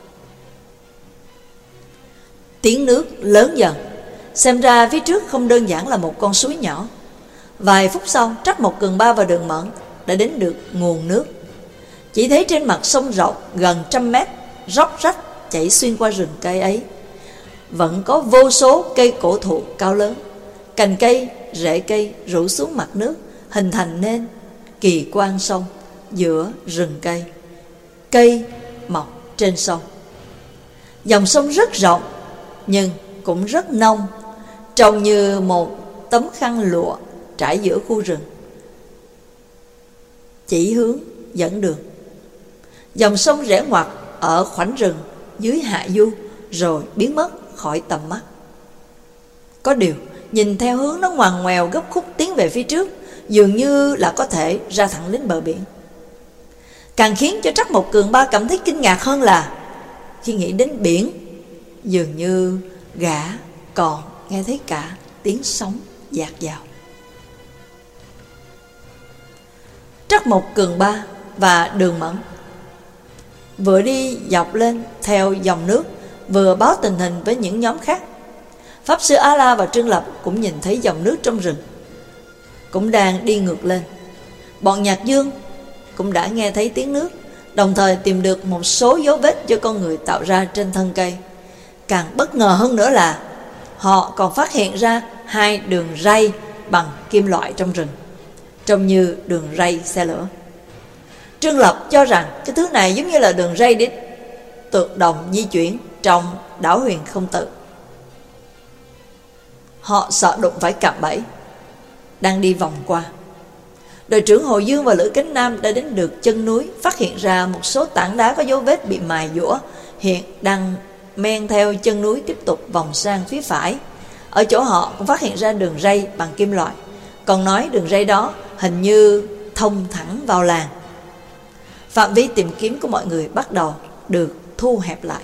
S1: Tiếng nước lớn dần, xem ra phía trước không đơn giản là một con suối nhỏ. Vài phút sau, Trắc Mộc Cường Ba và Đường Mẫn đã đến được nguồn nước. Chỉ thấy trên mặt sông rộng gần 100 mét, róc rách chảy xuyên qua rừng cây ấy, vẫn có vô số cây cổ thụ cao lớn, cành cây, rễ cây rủ xuống mặt nước, hình thành nên kỳ quan sông giữa rừng cây. Cây mọc trên sông. Dòng sông rất rộng nhưng cũng rất nông, trông như một tấm khăn lụa trải giữa khu rừng, chỉ hướng dẫn đường. Dòng sông rẽ ngoặt ở khoảnh rừng dưới hạ du, rồi biến mất khỏi tầm mắt. Có điều, nhìn theo hướng nó ngoằn ngoèo gấp khúc tiến về phía trước, dường như là có thể ra thẳng đến bờ biển. Càng khiến cho Trắc Mộc Cường Ba cảm thấy kinh ngạc hơn là khi nghĩ đến biển, dường như gã còn nghe thấy cả tiếng sóng dạt dào. Trắc Mộc Cường Ba và Đường Mẫn vừa đi dọc lên theo dòng nước, vừa báo tình hình với những nhóm khác. Pháp sư Á La và Trương Lập cũng nhìn thấy dòng nước trong rừng cũng đang đi ngược lên. Bọn Nhạc Dương cũng đã nghe thấy tiếng nước, đồng thời tìm được một số dấu vết do con người tạo ra trên thân cây. Càng bất ngờ hơn nữa là họ còn phát hiện ra 2 đường ray bằng kim loại trong rừng, trông như đường ray xe lửa. Trương Lập cho rằng cái thứ này giống như là đường ray để tượng đồng di chuyển trong đảo Huyền Không Tự. Họ sợ đụng phải cạm bẫy, đang đi vòng qua. Đội trưởng Hồ Dương và Lữ Cánh Nam đã đến được chân núi, phát hiện ra một số tảng đá có dấu vết bị mài dũa, hiện đang men theo chân núi tiếp tục vòng sang phía phải. Ở chỗ họ cũng phát hiện ra đường ray bằng kim loại, còn nói đường ray đó hình như thông thẳng vào làng. Phạm vi tìm kiếm của mọi người bắt đầu được thu hẹp lại.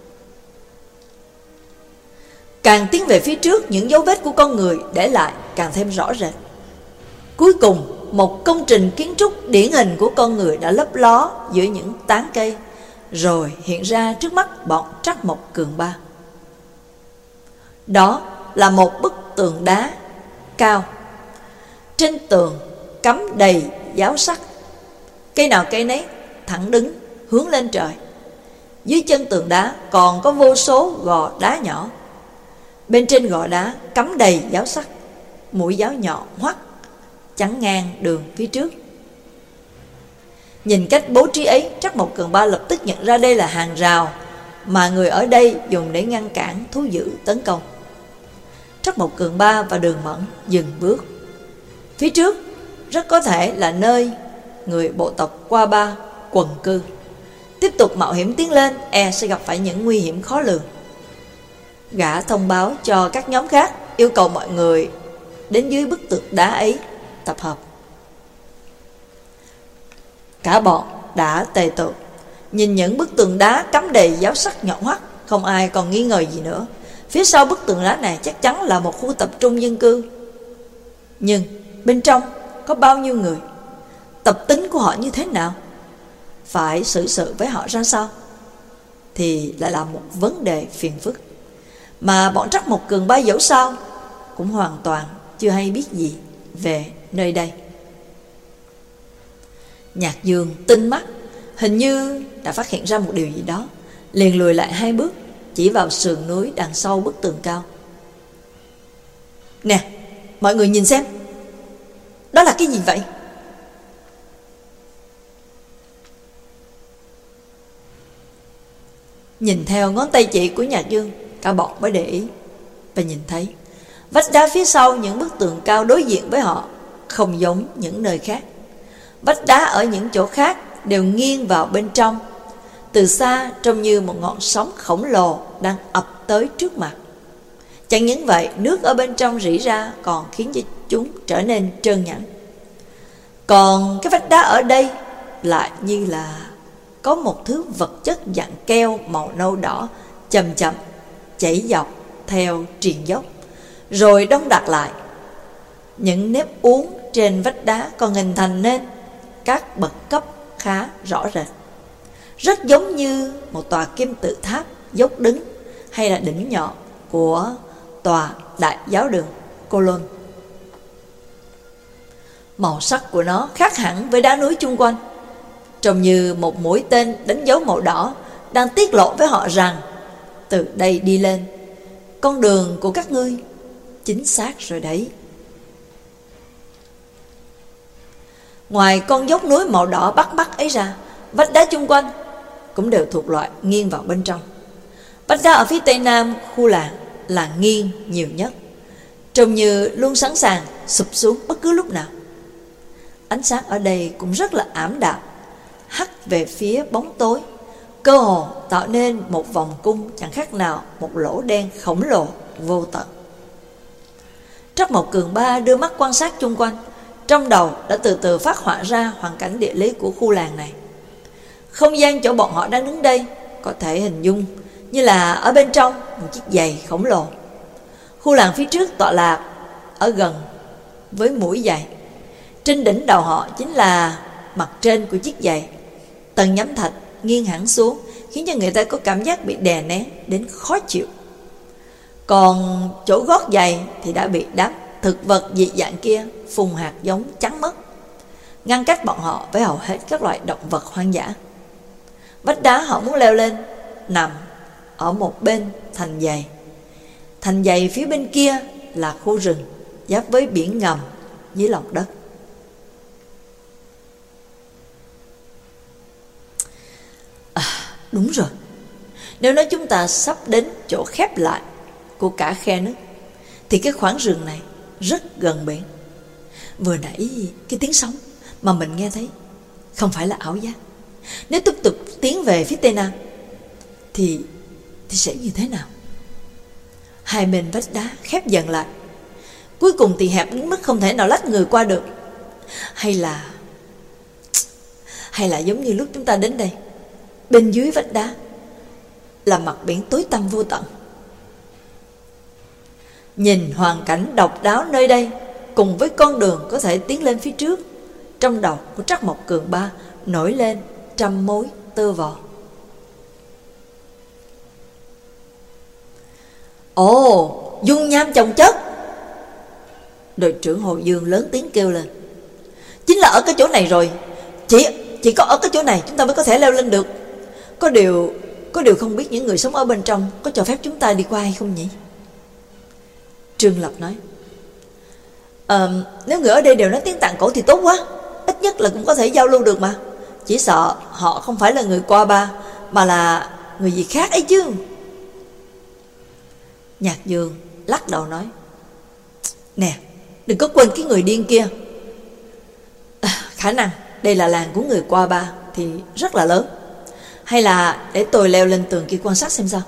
S1: Càng tiến về phía trước, những dấu vết của con người để lại càng thêm rõ rệt. Cuối cùng, một công trình kiến trúc điển hình của con người đã lấp ló giữa những tán cây, rồi hiện ra trước mắt bọn Trắc Mộc Cường Ba. Đó là một bức tường đá cao. Trên tường cắm đầy giáo sắc, cây nào cây nấy thẳng đứng hướng lên trời. Dưới chân tường đá còn có vô số gò đá nhỏ. Bên trên gò đá cắm đầy giáo sắc, mũi giáo nhọn hoắt chắn ngang đường phía trước. Nhìn cách bố trí ấy, Trắc Mộc Cường Ba lập tức nhận ra đây là hàng rào mà người ở đây dùng để ngăn cản thú dữ tấn công. Trắc Mộc Cường Ba và Đường Mẫn dừng bước. Phía trước rất có thể là nơi người bộ tộc Qua Ba quần cư. Tiếp tục mạo hiểm tiến lên e sẽ gặp phải những nguy hiểm khó lường. Gã thông báo cho các nhóm khác, yêu cầu mọi người đến dưới bức tường đá ấy tập hợp. Cả bọn đã tề tựu, nhìn những bức tường đá cắm đầy giáo sắc nhọn hoắt, không ai còn nghi ngờ gì nữa. Phía sau bức tường đá này chắc chắn là một khu tập trung dân cư. Nhưng bên trong có bao nhiêu người? Tập tính của họ như thế nào? Phải xử sự với họ ra sao? Thì lại là một vấn đề phiền phức mà bọn Trắc Mộc Cường Ba dẫu sao cũng hoàn toàn chưa hay biết gì về nơi đây. Nhạc Dương tinh mắt, hình như đã phát hiện ra một điều gì đó, liền lùi lại 2 bước, chỉ vào sườn núi đằng sau bức tường cao. Nè, mọi người nhìn xem, đó là cái gì vậy? Nhìn theo ngón tay chỉ của Nhạc Dương, cả bọn mới để ý và nhìn thấy vách đá phía sau những bức tường cao đối diện với họ không giống những nơi khác. Vách đá ở những chỗ khác đều nghiêng vào bên trong, từ xa trông như một ngọn sóng khổng lồ đang ập tới trước mặt. Chẳng những vậy, nước ở bên trong rỉ ra còn khiến cho chúng trở nên trơn nhẵn. Còn cái vách đá ở đây lại như là có một thứ vật chất dạng keo màu nâu đỏ chậm chậm chảy dọc theo triền dốc, rồi đông đặc lại. Những nếp uốn trên vách đá còn hình thành nên các bậc cấp khá rõ rệt, rất giống như một tòa kim tự tháp dốc đứng hay là đỉnh nhọn của tòa đại giáo đường Cologne. Màu sắc của nó khác hẳn với đá núi chung quanh, trông như một mũi tên đánh dấu màu đỏ đang tiết lộ với họ rằng từ đây đi lên, con đường của các ngươi chính xác rồi đấy. Ngoài con dốc núi màu đỏ bắt mắt ấy ra, vách đá chung quanh cũng đều thuộc loại nghiêng vào bên trong. Vách đá ở phía tây nam khu làng là nghiêng nhiều nhất, trông như luôn sẵn sàng sụp xuống bất cứ lúc nào. Ánh sáng ở đây cũng rất là ảm đạm, hắt về phía bóng tối, cơ hồ tạo nên một vòng cung chẳng khác nào một lỗ đen khổng lồ vô tận. Trắc Mộc Cường Ba đưa mắt quan sát chung quanh, trong đầu đã từ từ phát họa ra hoàn cảnh địa lý của khu làng này. Không gian chỗ bọn họ đang đứng đây có thể hình dung như là ở bên trong một chiếc giày khổng lồ. Khu làng phía trước tọa lạc ở gần với mũi giày. Trên đỉnh đầu họ chính là mặt trên của chiếc giày. Tầng nhắm thạch nghiêng hẳn xuống, khiến cho người ta có cảm giác bị đè nén đến khó chịu. Còn chỗ gót giày thì đã bị đám thực vật dị dạng kia phun hạt giống chắn mất, ngăn cách bọn họ với hầu hết các loại động vật hoang dã. Vách đá họ muốn leo lên nằm ở một bên thành giày. Thành giày phía bên kia là khu rừng giáp với biển ngầm dưới lòng đất. Đúng rồi. Nếu nói chúng ta sắp đến chỗ khép lại của cả khe nước, thì cái khoảng rừng này rất gần biển. Vừa nãy cái tiếng sóng mà mình nghe thấy không phải là ảo giác. Nếu tiếp tục tiến về phía tây nam thì sẽ như thế nào? Hai bên vách đá khép dần lại, cuối cùng thì hẹp đến mức không thể nào lách người qua được. Hay là giống như lúc chúng ta đến đây, bên dưới vách đá là mặt biển tối tăm vô tận. Nhìn hoàn cảnh độc đáo nơi đây cùng với con đường có thể tiến lên phía trước, trong đầu của Trắc Mộc Cường Ba nổi lên trăm mối tơ vò. Ồ, dung nham chồng chất! Đội trưởng Hồ Dương lớn tiếng kêu lên. Chính là ở cái chỗ này rồi. Chỉ có ở cái chỗ này chúng ta mới có thể leo lên được. Có điều không biết những người sống ở bên trong có cho phép chúng ta đi qua hay không nhỉ? Trương Lập nói. Nếu người ở đây đều nói tiếng Tạng cổ thì tốt quá, ít nhất là cũng có thể giao lưu được mà. Chỉ sợ họ không phải là người Qua Ba, mà là người gì khác ấy chứ. Nhạc Dương lắc đầu nói. Nè, đừng có quên cái người điên kia. Khả năng đây là làng của người Qua Ba thì rất là lớn. Hay là để tôi leo lên tường kia quan sát xem sao?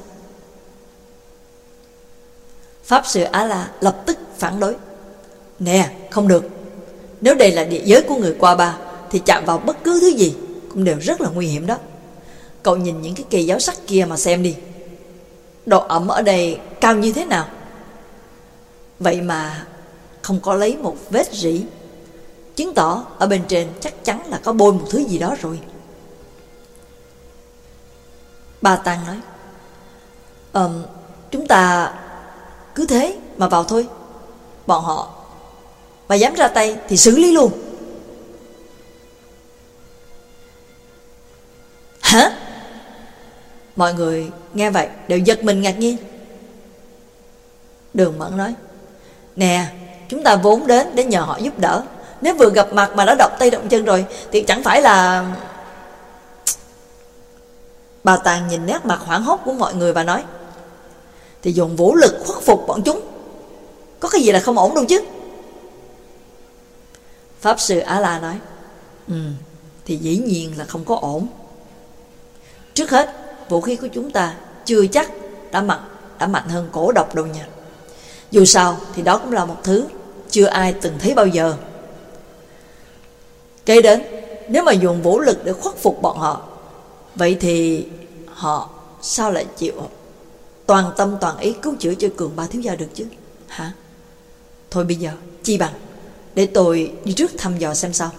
S1: Pháp Sư Á La lập tức phản đối. Nè, không được. Nếu đây là địa giới của người Qua Ba thì chạm vào bất cứ thứ gì cũng đều rất là nguy hiểm đó. Cậu nhìn những cái cây giáo sắc kia mà xem đi. Độ ẩm ở đây cao như thế nào? Vậy mà không có lấy một vết rỉ, chứng tỏ ở bên trên chắc chắn là có bôi một thứ gì đó rồi. Ba Tăng nói. Chúng ta cứ thế mà vào thôi. Bọn họ mà dám ra tay thì xử lý luôn. Hả? Mọi người nghe vậy đều giật mình ngạc nhiên. Đường Mẫn nói. Nè, chúng ta vốn đến để nhờ họ giúp đỡ. Nếu vừa gặp mặt mà đã động tay động chân rồi thì chẳng phải là... Bà Tàng nhìn nét mặt hoảng hốt của mọi người và nói. Thì dùng vũ lực khuất phục bọn chúng, có cái gì là không ổn đâu chứ? Pháp Sư Á La nói. Thì dĩ nhiên là không có ổn. Trước hết, vũ khí của chúng ta chưa chắc đã mạnh hơn cổ độc đâu nha. Dù sao thì đó cũng là một thứ chưa ai từng thấy bao giờ. Kế đến, nếu mà dùng vũ lực để khuất phục bọn họ, vậy thì họ sao lại chịu toàn tâm toàn ý cứu chữa cho Cường Ba thiếu gia được chứ? Hả? Thôi bây giờ chi bằng để tôi đi trước thăm dò xem sao.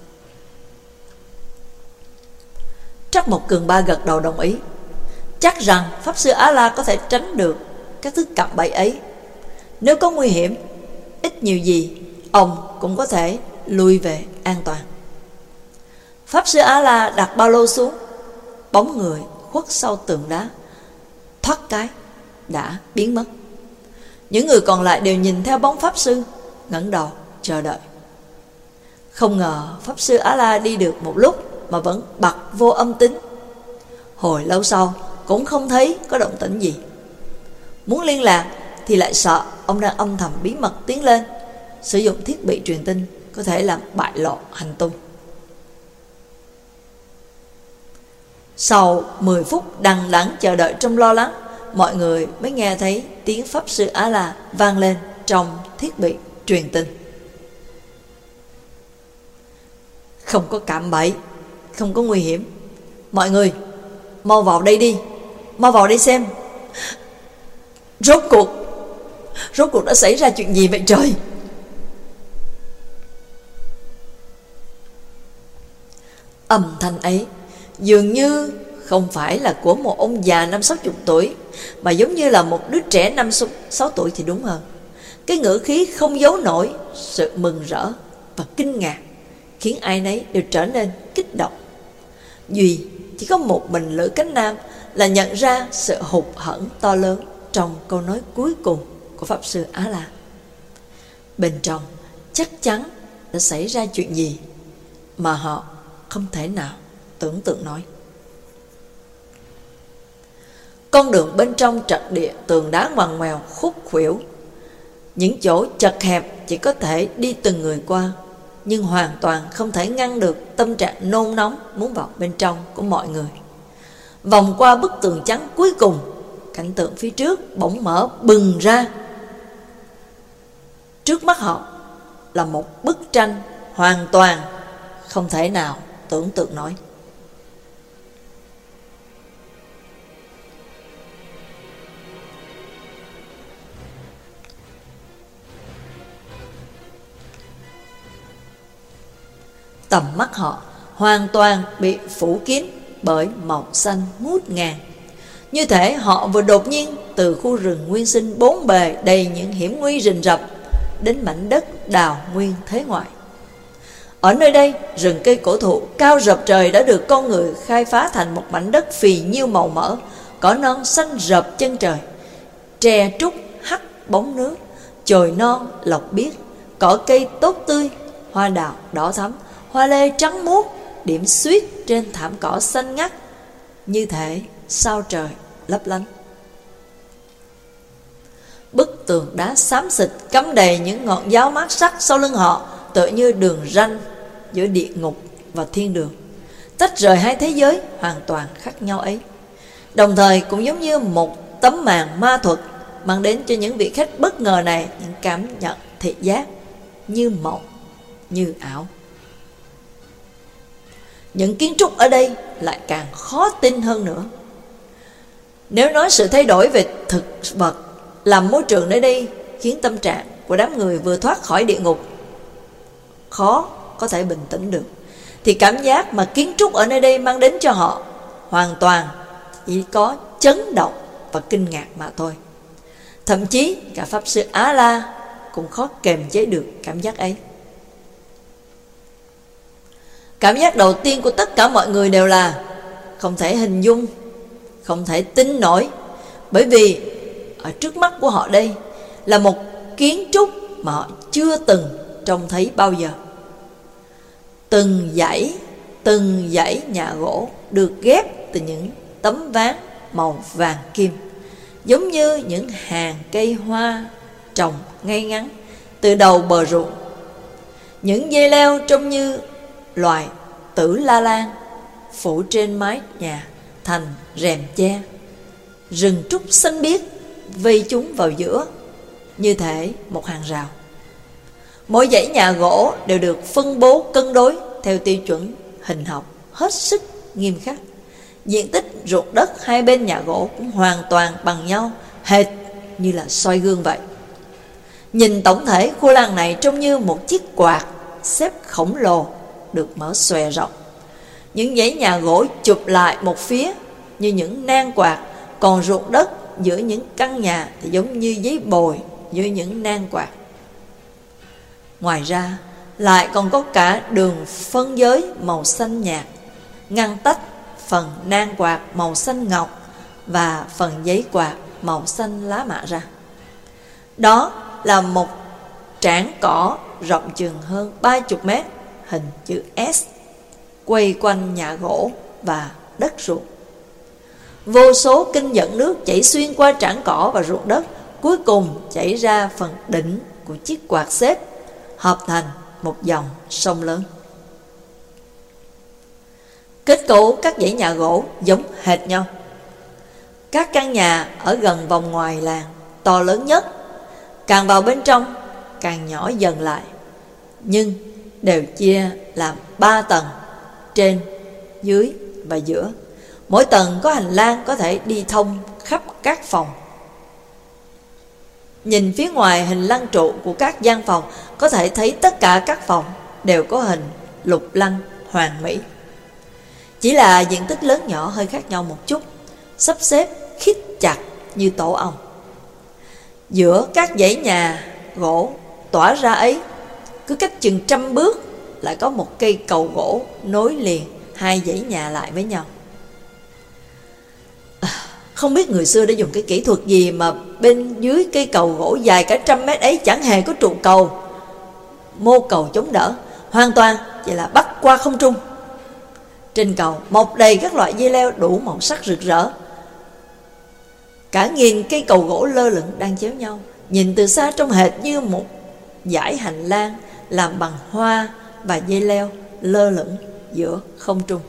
S1: Trắc Mộc Cường Ba gật đầu đồng ý. Chắc rằng Pháp Sư Á La có thể tránh được các thứ cạm bẫy ấy. Nếu có nguy hiểm, ít nhiều gì ông cũng có thể lui về an toàn. Pháp Sư Á La đặt ba lô xuống, bóng người khuất sau tường đá, thoát cái đã biến mất. Những người còn lại đều nhìn theo bóng Pháp Sư, ngẩng đầu chờ đợi. Không ngờ Pháp Sư Á La đi được một lúc mà vẫn bật vô âm tín. Hồi lâu sau cũng không thấy có động tĩnh gì. Muốn liên lạc thì lại sợ ông đang âm thầm bí mật tiến lên, sử dụng thiết bị truyền tin có thể làm bại lộ hành tung. Sau 10 phút đằng đẵng chờ đợi trong lo lắng, mọi người mới nghe thấy tiếng Pháp Sư Á La vang lên trong thiết bị truyền tin. Không có cạm bẫy, không có nguy hiểm. Mọi người mau vào đây đi, mau vào đây xem. Rốt cuộc đã xảy ra chuyện gì vậy trời? Âm thanh ấy dường như không phải là của một ông già 50-60 tuổi, mà giống như là một đứa trẻ 5-6 tuổi thì đúng hơn. Cái ngữ khí không giấu nổi sự mừng rỡ và kinh ngạc, khiến ai nấy đều trở nên kích động. Duy chỉ có một mình Lữ Cánh Nam là nhận ra sự hụt hẫng to lớn trong câu nói cuối cùng của Pháp Sư Á La. Bên trong chắc chắn đã xảy ra chuyện gì mà họ không thể nào tưởng tượng nổi. Con đường bên trong trật địa tường đá ngoằn ngoèo khúc khuỷu, những chỗ chật hẹp chỉ có thể đi từng người qua, nhưng hoàn toàn không thể ngăn được tâm trạng nôn nóng muốn vào bên trong của mọi người. Vòng qua bức tường trắng cuối cùng, cảnh tượng phía trước bỗng mở bừng ra. Trước mắt họ là một bức tranh hoàn toàn không thể nào tưởng tượng nổi. Tầm mắt họ hoàn toàn bị phủ kín bởi màu xanh ngút ngàn, như thể họ vừa đột nhiên từ khu rừng nguyên sinh bốn bề đầy những hiểm nguy rình rập đến mảnh đất đào nguyên thế ngoại. Ở nơi đây, rừng cây cổ thụ cao rập trời đã được con người khai phá thành một mảnh đất phì nhiêu màu mỡ, cỏ non xanh rợp chân trời, tre trúc hắt bóng nước, chồi non lộc biếc, cỏ cây tốt tươi, hoa đào đỏ thắm, hoa lê trắng muốt điểm xuyết trên thảm cỏ xanh ngắt, như thể sao trời lấp lánh. Bức tường đá xám xịt cắm đầy những ngọn giáo mát sắc sau lưng họ, tựa như đường ranh giữa địa ngục và thiên đường, tách rời hai thế giới hoàn toàn khác nhau ấy. Đồng thời cũng giống như một tấm màn ma thuật, mang đến cho những vị khách bất ngờ này những cảm nhận thị giác như mộng, như ảo. Những kiến trúc ở đây lại càng khó tin hơn nữa. Nếu nói sự thay đổi về thực vật làm môi trường nơi đây khiến tâm trạng của đám người vừa thoát khỏi địa ngục khó có thể bình tĩnh được, thì cảm giác mà kiến trúc ở nơi đây mang đến cho họ hoàn toàn chỉ có chấn động và kinh ngạc mà thôi. Thậm chí cả Pháp Sư Á La cũng khó kềm chế được cảm giác ấy. Cảm giác đầu tiên của tất cả mọi người đều là không thể hình dung, không thể tin nổi, bởi vì ở trước mắt của họ đây là một kiến trúc mà họ chưa từng trông thấy bao giờ. Từng dãy nhà gỗ được ghép từ những tấm ván màu vàng kim, giống như những hàng cây hoa trồng ngay ngắn từ đầu bờ ruộng. Những dây leo trông như loài tử la lan phủ trên mái nhà thành rèm che. Rừng trúc xanh biếc vây chúng vào giữa như thể một hàng rào. Mỗi dãy nhà gỗ đều được phân bố cân đối theo tiêu chuẩn hình học hết sức nghiêm khắc. Diện tích ruộng đất hai bên nhà gỗ cũng hoàn toàn bằng nhau, hệt như là soi gương vậy. Nhìn tổng thể, khu làng này trông như một chiếc quạt xếp khổng lồ được mở xòe rộng. Những dãy nhà gỗ chụp lại một phía như những nang quạt, còn ruộng đất giữa những căn nhà thì giống như giấy bồi giữa những nang quạt. Ngoài ra, lại còn có cả đường phân giới màu xanh nhạt, ngăn tách phần nang quạt màu xanh ngọc và phần giấy quạt màu xanh lá mạ ra. Đó là một trảng cỏ rộng chừng hơn 30 mét, hình chữ S, quay quanh nhà gỗ và đất ruộng. Vô số kênh dẫn nước chảy xuyên qua trảng cỏ và ruộng đất, cuối cùng chảy ra phần đỉnh của chiếc quạt xếp, hợp thành một dòng sông lớn. Kết cấu các dãy nhà gỗ giống hệt nhau. Các căn nhà ở gần vòng ngoài làng to lớn nhất, càng vào bên trong càng nhỏ dần lại, nhưng đều chia làm 3 tầng, trên, dưới và giữa. Mỗi tầng có hành lang có thể đi thông khắp các phòng. Nhìn phía ngoài hình lăng trụ của các gian phòng, có thể thấy tất cả các phòng đều có hình lục lăng hoàn mỹ. Chỉ là diện tích lớn nhỏ hơi khác nhau một chút, sắp xếp khít chặt như tổ ong. Giữa các dãy nhà gỗ tỏa ra ấy, cứ cách chừng 100 bước lại có một cây cầu gỗ nối liền hai dãy nhà lại với nhau. Không biết người xưa đã dùng cái kỹ thuật gì mà bên dưới cây cầu gỗ dài cả 100 mét ấy chẳng hề có trụ cầu, mô cầu chống đỡ, hoàn toàn chỉ là bắt qua không trung. Trên cầu mọc đầy các loại dây leo đủ màu sắc rực rỡ. Cả nghìn cây cầu gỗ lơ lửng đang chéo nhau, nhìn từ xa trông hệt như một dải hành lang làm bằng hoa và dây leo lơ lửng giữa không trung.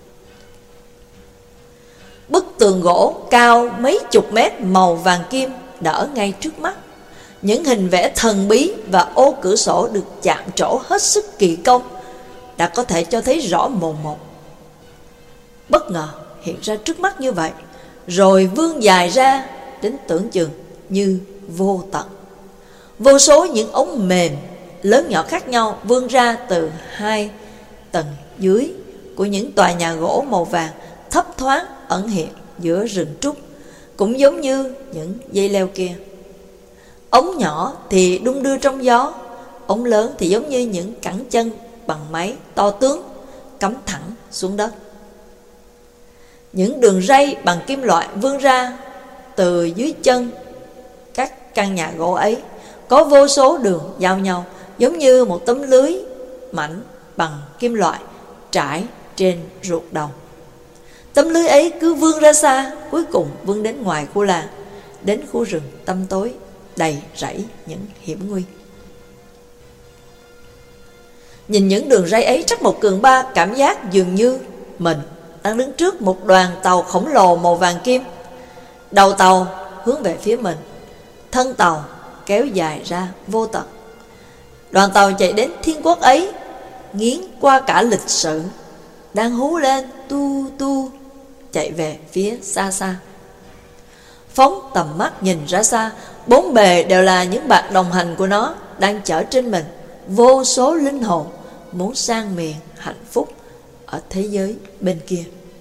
S1: Bức tường gỗ cao mấy chục mét màu vàng kim đã ở ngay trước mắt. Những hình vẽ thần bí và ô cửa sổ được chạm trổ hết sức kỳ công đã có thể cho thấy rõ mồn một. Bất ngờ hiện ra trước mắt như vậy, rồi vươn dài ra đến tưởng chừng như vô tận. Vô số những ống mềm lớn nhỏ khác nhau vươn ra từ hai tầng dưới của những tòa nhà gỗ màu vàng thấp thoáng ẩn hiện giữa rừng trúc, cũng giống như những dây leo kia. Ống nhỏ thì đung đưa trong gió, ống lớn thì giống như những cẳng chân bằng máy to tướng cắm thẳng xuống đất. Những đường ray bằng kim loại vươn ra từ dưới chân các căn nhà gỗ ấy, có vô số đường giao nhau, giống như một tấm lưới mảnh bằng kim loại trải trên ruột đồng. Tấm lưới ấy cứ vươn ra xa, cuối cùng vươn đến ngoài khu làng, đến khu rừng tăm tối đầy rẫy những hiểm nguy. Nhìn những đường ray ấy, Trắc Mộc Cường Ba cảm giác dường như mình đang đứng trước một đoàn tàu khổng lồ màu vàng kim. Đầu tàu hướng về phía mình, thân tàu kéo dài ra vô tận. Đoàn tàu chạy đến thiên quốc ấy, nghiến qua cả lịch sử, đang hú lên tu tu, chạy về phía xa xa. Phóng tầm mắt nhìn ra xa, bốn bề đều là những bạn đồng hành của nó, đang chở trên mình vô số linh hồn muốn sang miền hạnh phúc ở thế giới bên kia.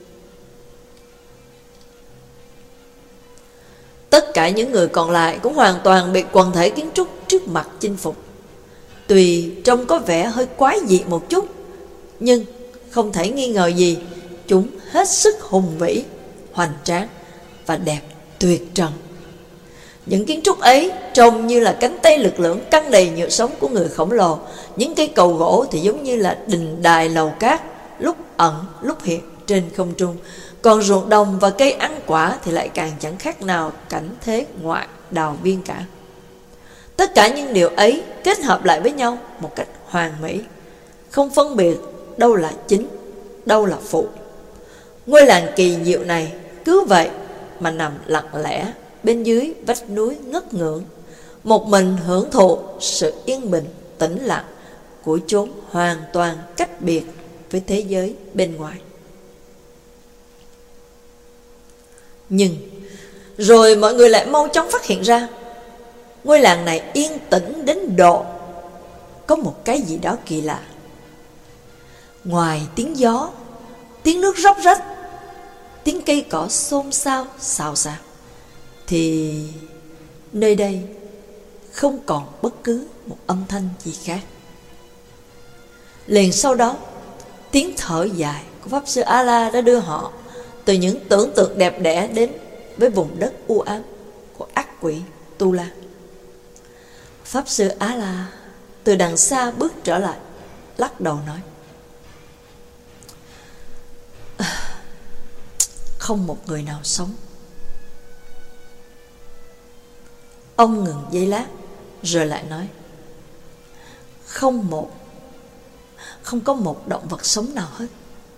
S1: Tất cả những người còn lại cũng hoàn toàn bị quần thể kiến trúc trước mặt chinh phục. Tuy trông có vẻ hơi quái dị một chút, nhưng không thể nghi ngờ gì, chúng hết sức hùng vĩ, hoành tráng và đẹp tuyệt trần. Những kiến trúc ấy trông như là cánh tay lực lưỡng căng đầy nhựa sống của người khổng lồ. Những cây cầu gỗ thì giống như là đình đài lầu cát, lúc ẩn lúc hiện trên không trung. Còn ruộng đồng và cây ăn quả thì lại càng chẳng khác nào cảnh thế ngoại đào viên cả. Tất cả những điều ấy kết hợp lại với nhau một cách hoàn mỹ, không phân biệt đâu là chính, đâu là phụ. Ngôi làng kỳ diệu này cứ vậy mà nằm lặng lẽ bên dưới vách núi ngất ngưỡng, một mình hưởng thụ sự yên bình tĩnh lặng của chốn hoàn toàn cách biệt với thế giới bên ngoài. Nhưng rồi mọi người lại mau chóng phát hiện ra, ngôi làng này yên tĩnh đến độ có một cái gì đó kỳ lạ. Ngoài tiếng gió, tiếng nước róc rách, tiếng cây cỏ xôn xao xào xạc, thì nơi đây không còn bất cứ một âm thanh gì khác. Liền sau đó, tiếng thở dài của Pháp Sư A-la đã đưa họ từ những tưởng tượng đẹp đẽ đến với vùng đất u ám của ác quỷ Tu La. Pháp Sư A-la từ đằng xa bước trở lại, lắc đầu nói: không một người nào sống. Ông ngừng giây lát rồi lại nói: không có một động vật sống nào hết.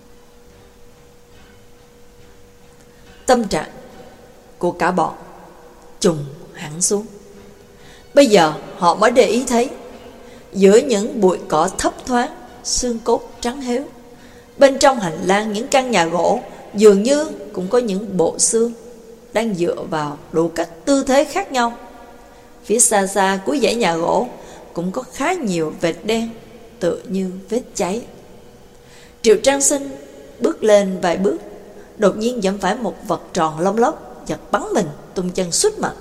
S1: Tâm trạng của cả bọn trùng hẳn xuống. Bây giờ họ mới để ý thấy, giữa những bụi cỏ thấp thoáng, xương cốt trắng héo, bên trong hành lang những căn nhà gỗ dường như cũng có những bộ xương đang dựa vào đủ các tư thế khác nhau. Phía xa xa cuối dãy nhà gỗ cũng có khá nhiều vệt đen tựa như vết cháy. Triệu Trang Sinh bước lên vài bước, đột nhiên giẫm phải một vật tròn lông lốc, giật bắn mình tung chân sút mạnh.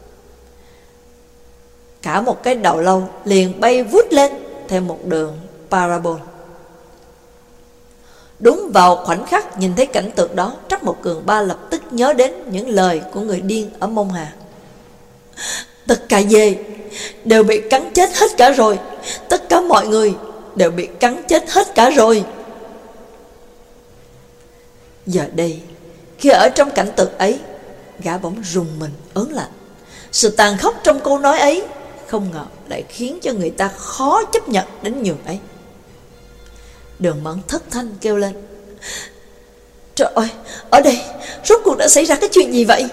S1: Cả một cái đầu lâu liền bay vút lên theo một đường parabol. Đúng vào khoảnh khắc nhìn thấy cảnh tượng đó, Trắc Mộc Cường Ba lập tức nhớ đến những lời của người điên ở Mông Hà. Tất cả dê đều bị cắn chết hết cả rồi. Tất cả mọi người đều bị cắn chết hết cả rồi. Giờ đây, khi ở trong cảnh tượng ấy, Gã bỗng rùng mình ớn lạnh. Sự tàn khốc trong câu nói ấy không ngờ lại khiến cho người ta khó chấp nhận đến nhường ấy. Đường Mẫn thất thanh kêu lên: Trời ơi, ở đây rốt cuộc đã xảy ra cái chuyện gì vậy?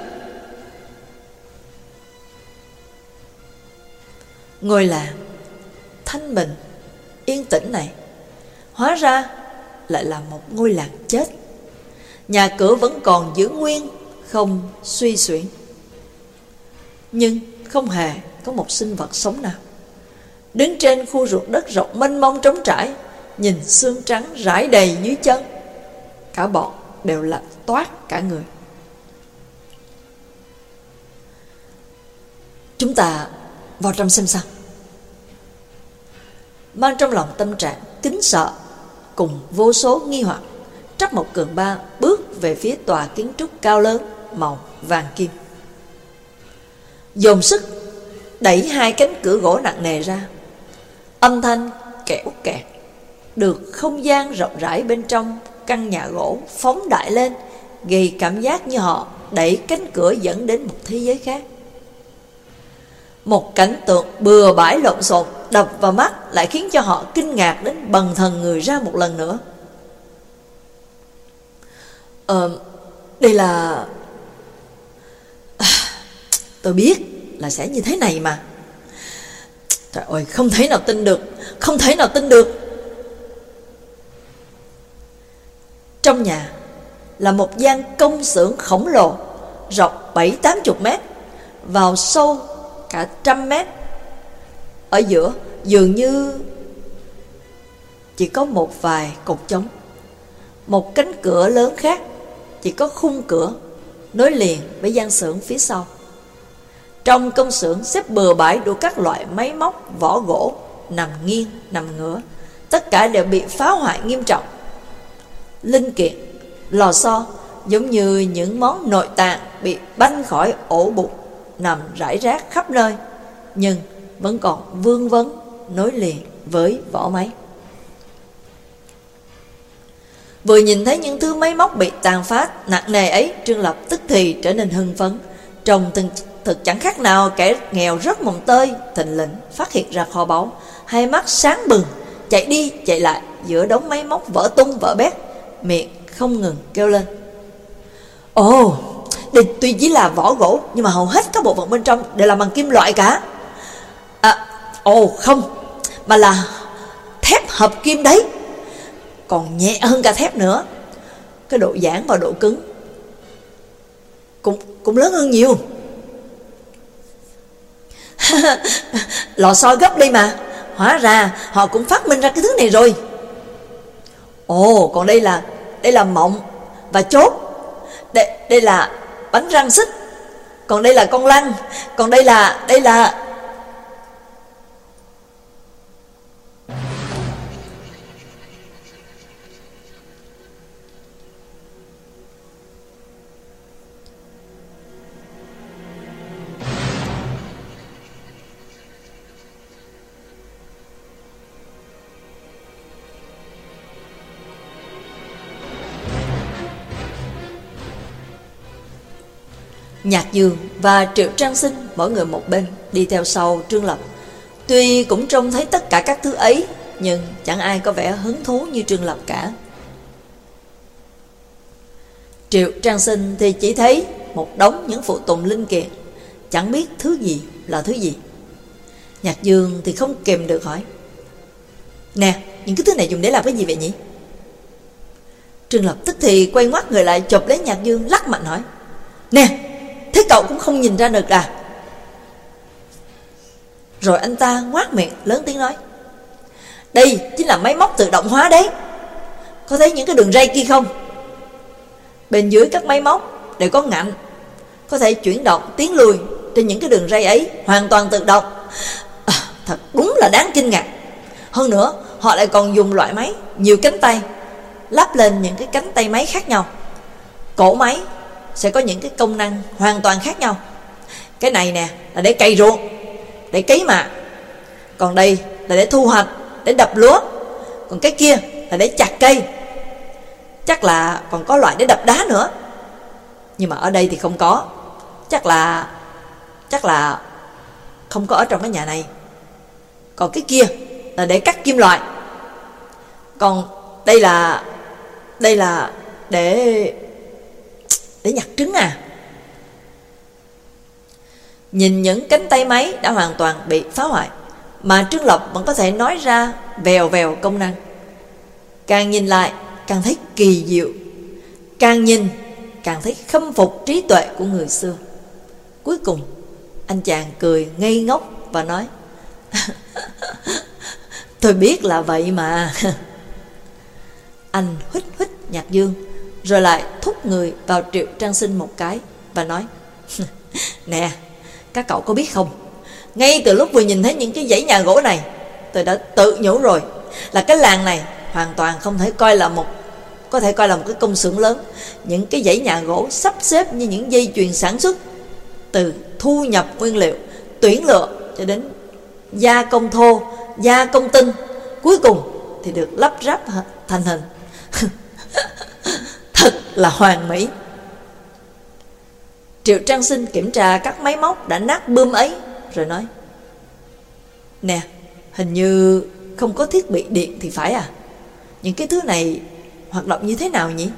S1: Ngôi làng thanh bình yên tĩnh này hóa ra lại là một ngôi làng chết. Nhà cửa vẫn còn giữ nguyên, không suy xuyển, nhưng không hề có một sinh vật sống nào. Đứng trên khu ruộng đất rộng mênh mông trống trải, nhìn xương trắng rải đầy dưới chân, cả bọn đều lạnh toát cả người. Chúng ta vào trong xem sao. Mang trong lòng tâm trạng kính sợ cùng vô số nghi hoặc, Trắc Mộc Cường Ba bước về phía tòa kiến trúc cao lớn màu vàng kim, dồn sức đẩy hai cánh cửa gỗ nặng nề ra. Âm thanh kẽo kẹt được không gian rộng rãi bên trong căn nhà gỗ phóng đại lên, gây cảm giác như họ đẩy cánh cửa dẫn đến một thế giới khác. Một cảnh tượng bừa bãi lộn xộn đập vào mắt lại khiến cho họ kinh ngạc đến bần thần người ra một lần nữa. Đây là... tôi biết là sẽ như thế này mà. Trời ơi, không thể nào tin được, không thể nào tin được. Trong nhà là một gian công xưởng khổng lồ, rộng 70-80 mét, vào sâu cả 100 mét. Ở giữa dường như chỉ có một vài cột trống. Một cánh cửa lớn khác chỉ có khung cửa nối liền với gian xưởng phía sau. Trong công xưởng xếp bừa bãi đủ các loại máy móc, vỏ gỗ, nằm nghiêng, nằm ngửa. Tất cả đều bị phá hoại nghiêm trọng. Linh kiện, lò xo giống như những món nội tạng bị banh khỏi ổ bụng, nằm rải rác khắp nơi, nhưng vẫn còn vương vấn nối liền với vỏ máy. Vừa nhìn thấy những thứ máy móc bị tàn phá nặng nề ấy, Trương Lập tức thì trở nên hưng phấn. Trông thực chẳng khác nào kẻ nghèo rất mồng tơi thình lình phát hiện ra kho báu, hai mắt sáng bừng, chạy đi chạy lại giữa đống máy móc vỡ tung vỡ bét, miệng không ngừng kêu lên: Ồ, đây tuy chỉ là vỏ gỗ, nhưng mà hầu hết các bộ phận bên trong đều làm bằng kim loại cả. Không, mà là thép hợp kim đấy, còn nhẹ hơn cả thép nữa. Cái độ giãn và độ cứng cũng lớn hơn nhiều. Lò xo gấp đây mà, hóa ra họ cũng phát minh ra cái thứ này rồi. Còn đây là mộng và chốt. Đây là bánh răng xích. Còn đây là con lăn. Còn đây là Nhạc Dương và Triệu Trang Sinh mỗi người một bên đi theo sau Trương Lập. Tuy cũng trông thấy tất cả các thứ ấy, nhưng chẳng ai có vẻ hứng thú như Trương Lập cả. Triệu Trang Sinh thì chỉ thấy một đống những phụ tùng linh kiện, chẳng biết thứ gì là thứ gì. Nhạc Dương thì không kìm được hỏi: Nè, những cái thứ này dùng để làm cái gì vậy nhỉ? Trương Lập tức thì quay ngoắt người lại chụp lấy Nhạc Dương, lắc mạnh hỏi: Nè, thế cậu cũng không nhìn ra được à? Rồi anh ta ngoác miệng lớn tiếng nói: Đây chính là máy móc tự động hóa đấy. Có thấy những cái đường ray kia không? Bên dưới các máy móc đều có ngạnh, có thể chuyển động tiến lùi trên những cái đường ray ấy hoàn toàn tự động. Thật đúng là đáng kinh ngạc. Hơn nữa họ lại còn dùng loại máy nhiều cánh tay, lắp lên những cái cánh tay máy khác nhau. Cổ máy sẽ có những cái công năng hoàn toàn khác nhau. Cái này nè là để cày ruộng, để cấy mạ. Còn đây là để thu hoạch, để đập lúa. Còn cái kia là để chặt cây. Chắc là còn có loại để đập đá nữa, nhưng mà ở đây thì không có. Chắc là không có ở trong cái nhà này. Còn cái kia là để cắt kim loại. Còn đây là để nhặt trứng à. Nhìn những cánh tay máy đã hoàn toàn bị phá hoại, mà Trương Lập vẫn có thể nói ra vèo vèo công năng. Càng nhìn lại càng thấy kỳ diệu, càng nhìn càng thấy khâm phục trí tuệ của người xưa. Cuối cùng anh chàng cười ngây ngốc và nói: tôi biết là vậy mà. Anh huýt huýt Nhạc Dương, rồi lại thúc người vào Triệu Trang Sinh một cái và nói: nè, các cậu có biết không, ngay từ lúc vừa nhìn thấy những cái dãy nhà gỗ này, tôi đã tự nhủ rồi là cái làng này hoàn toàn không thể coi là có thể coi là một cái công xưởng lớn. Những cái dãy nhà gỗ sắp xếp như những dây chuyền sản xuất, từ thu nhập nguyên liệu, tuyển lựa cho đến gia công thô, gia công tinh, cuối cùng thì được lắp ráp thành hình. Thật là hoàn mỹ. Triệu Trang Sinh kiểm tra các máy móc đã nát bươm ấy, rồi nói: nè, hình như không có thiết bị điện thì phải à? Những cái thứ này hoạt động như thế nào nhỉ?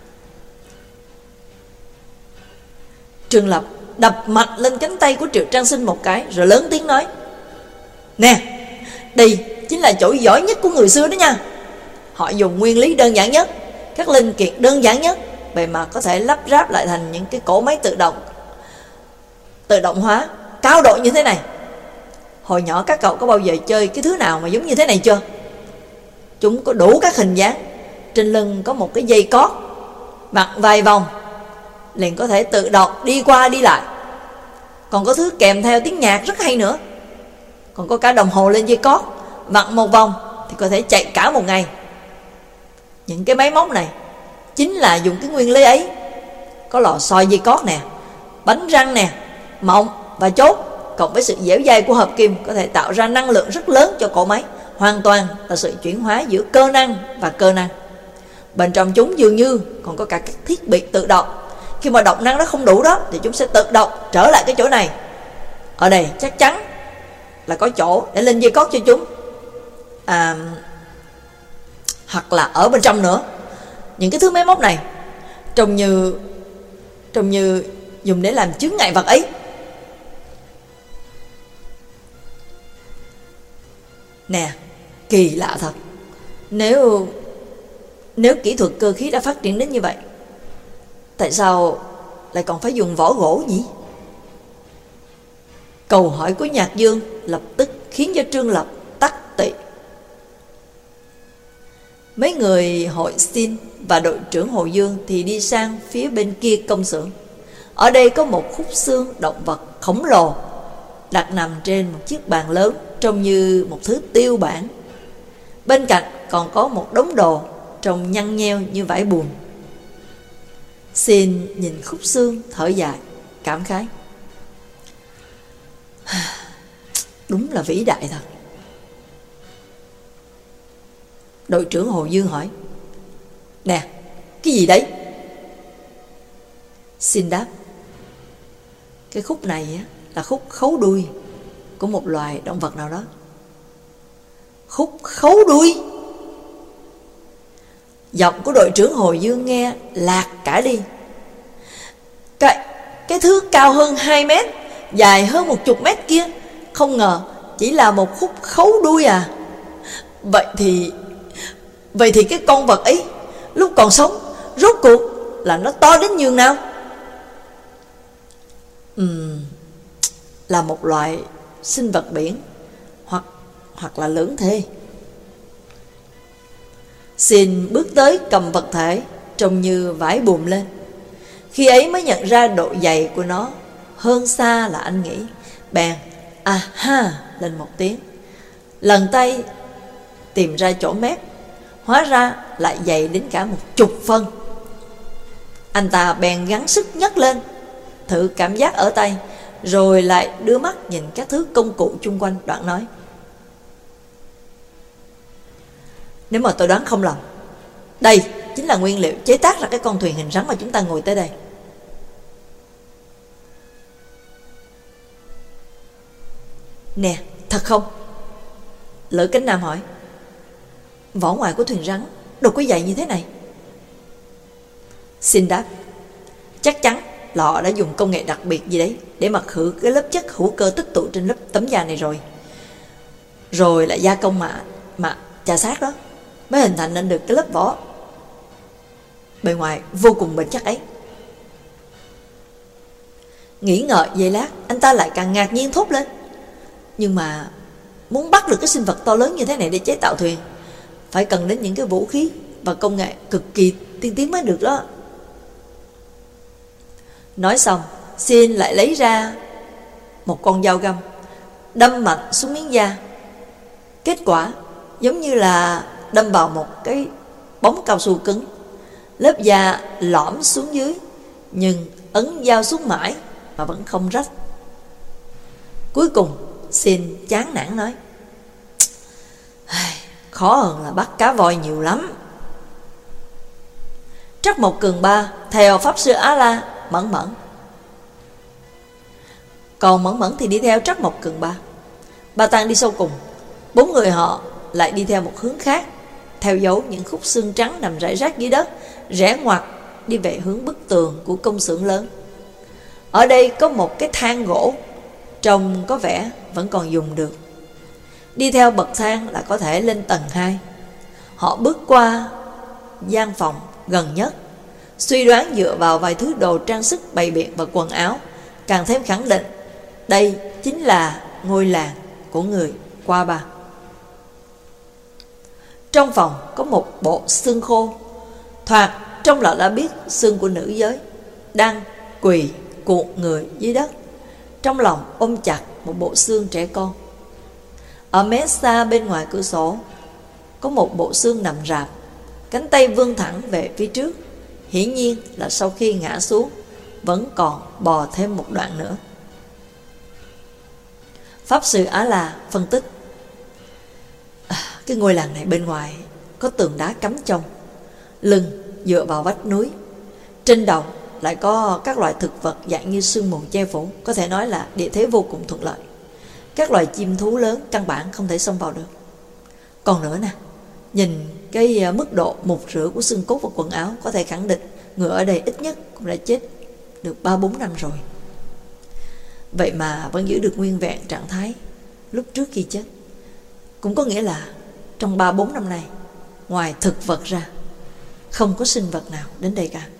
S1: Trương Lập đập mạnh lên cánh tay của Triệu Trang Sinh một cái, rồi lớn tiếng nói: nè, đây chính là chỗ giỏi nhất của người xưa đó nha. Họ dùng nguyên lý đơn giản nhất, các linh kiện đơn giản nhất, vậy mà có thể lắp ráp lại thành những cái cỗ máy tự động hóa cao độ như thế này. Hồi nhỏ các cậu có bao giờ chơi cái thứ nào mà giống như thế này chưa? Chúng có đủ các hình dáng, trên lưng có một cái dây cót, vặn vài vòng liền có thể tự động đi qua đi lại. Còn có thứ kèm theo tiếng nhạc rất hay nữa. Còn có cả đồng hồ lên dây cót, vặn một vòng thì có thể chạy cả một ngày. Những cái máy móc này chính là dùng cái nguyên lý ấy. Có lò xo dây cót nè, bánh răng nè, mộng và chốt, cộng với sự dẻo dai của hợp kim, có thể tạo ra năng lượng rất lớn cho cỗ máy. Hoàn toàn là sự chuyển hóa giữa cơ năng và cơ năng. Bên trong chúng dường như còn có cả các thiết bị tự động. Khi mà động năng nó không đủ đó thì chúng sẽ tự động trở lại cái chỗ này. Ở đây chắc chắn là có chỗ để lên dây cót cho chúng, hoặc là ở bên trong nữa. Những cái thứ máy móc này trông như dùng để làm chướng ngại vật ấy. Nè, kỳ lạ thật. Nếu kỹ thuật cơ khí đã phát triển đến như vậy, tại sao lại còn phải dùng vỏ gỗ nhỉ? Câu hỏi của Nhạc Dương lập tức khiến cho Trương Lập tắc tị. Mấy người hội Xin và đội trưởng Hồ Dương thì đi sang phía bên kia công xưởng. Ở đây có một khúc xương động vật khổng lồ đặt nằm trên một chiếc bàn lớn, trông như một thứ tiêu bản. Bên cạnh còn có một đống đồ trông nhăn nheo như vải buồm. Xin nhìn khúc xương thở dài, cảm khái: đúng là vĩ đại thật. Đội trưởng Hồ Dương hỏi: nè, cái gì đấy? Xin đáp: cái khúc này là khúc khấu đuôi của một loài động vật nào đó. Khúc khấu đuôi? Giọng của đội trưởng Hồ Dương nghe lạc cả đi. Cái thứ cao hơn 2 mét, dài hơn 10 mét kia, không ngờ chỉ là một khúc khấu đuôi à? Vậy thì cái con vật ấy lúc còn sống rốt cuộc là nó to đến nhường nào? Là một loại sinh vật biển, hoặc là lưỡng thê. Xin bước tới cầm vật thể trông như vải buồm lên. Khi ấy mới nhận ra độ dày của nó hơn xa là anh nghĩ. Bèn ha lên một tiếng, lần tay tìm ra chỗ mép, hóa ra lại dày đến cả 10 phân. Anh ta bèn gắng sức nhấc lên, thử cảm giác ở tay, rồi lại đưa mắt nhìn các thứ công cụ chung quanh, đoạn nói: nếu mà tôi đoán không lầm, đây chính là nguyên liệu chế tác ra cái con thuyền hình rắn mà chúng ta ngồi tới đây. Nè, thật không? Lữ Cánh Nam hỏi. Vỏ ngoài của thuyền rắn đâu có dày như thế này. Xin đáp. Chắc chắn là họ đã dùng công nghệ đặc biệt gì đấy để mà khử cái lớp chất hữu cơ tích tụ trên lớp tấm da này rồi. Rồi lại gia công mà chà sát đó, mới hình thành nên được cái lớp vỏ bề ngoài vô cùng bền chắc ấy. Nghĩ ngợi giây lát, anh ta lại càng ngạc nhiên thốt lên. Nhưng mà muốn bắt được cái sinh vật to lớn như thế này để chế tạo thuyền, phải cần đến những cái vũ khí và công nghệ cực kỳ tiên tiến mới được đó. Nói xong, Xin lại lấy ra một con dao găm, đâm mạnh xuống miếng da. Kết quả giống như là đâm vào một cái bóng cao su cứng. Lớp da lõm xuống dưới, nhưng ấn dao xuống mãi mà vẫn không rách. Cuối cùng Xin chán nản nói, khó hơn là bắt cá voi nhiều lắm. Trắc Mộc Cường Ba theo Pháp Sư Á La, Mẫn Mẫn. Còn Mẫn Mẫn thì đi theo Trắc Mộc Cường Ba. Ba Tang đi sau cùng. 4 người họ lại đi theo một hướng khác, theo dấu những khúc xương trắng nằm rải rác dưới đất, rẽ ngoặt đi về hướng bức tường của công xưởng lớn. Ở đây có một cái thang gỗ, trông có vẻ vẫn còn dùng được. Đi theo bậc thang là có thể lên tầng 2. Họ bước qua gian phòng gần nhất, suy đoán dựa vào vài thứ đồ trang sức bày biện và quần áo, càng thêm khẳng định đây chính là ngôi làng của người Qua Ba. Trong phòng có một bộ xương khô, thoạt trông là đã biết xương của nữ giới, đang quỳ cuộn người dưới đất, trong lòng ôm chặt một bộ xương trẻ con. Ở mé xa bên ngoài cửa sổ có một bộ xương nằm rạp, cánh tay vươn thẳng về phía trước, hiển nhiên là sau khi ngã xuống vẫn còn bò thêm một đoạn nữa. Pháp Sư Á La phân tích, cái ngôi làng này bên ngoài có tường đá cắm trông, lưng dựa vào vách núi, trên đầu lại có các loại thực vật dạng như sương mù che phủ, có thể nói là địa thế vô cùng thuận lợi. Các loài chim thú lớn căn bản không thể xông vào được. Còn nữa nè, nhìn cái mức độ mục rửa của xương cốt và quần áo, có thể khẳng định người ở đây ít nhất cũng đã chết được 3-4 năm rồi. Vậy mà vẫn giữ được nguyên vẹn trạng thái lúc trước khi chết. Cũng có nghĩa là trong 3-4 năm này, ngoài thực vật ra, không có sinh vật nào đến đây cả.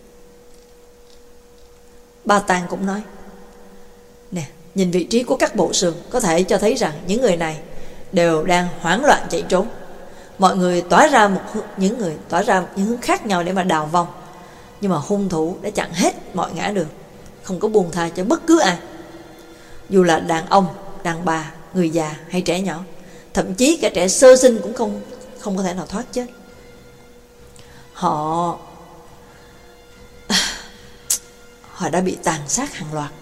S1: Ba Tang cũng nói, nè, nhìn vị trí của các bộ xương có thể cho thấy rằng những người này đều đang hoảng loạn chạy trốn. Mọi người tỏa ra những hướng khác nhau để mà đào vong, nhưng mà hung thủ đã chặn hết mọi ngã đường, không có buông tha cho bất cứ ai, dù là đàn ông, đàn bà, người già hay trẻ nhỏ, thậm chí cả trẻ sơ sinh cũng không có thể nào thoát chết. Họ đã bị tàn sát hàng loạt.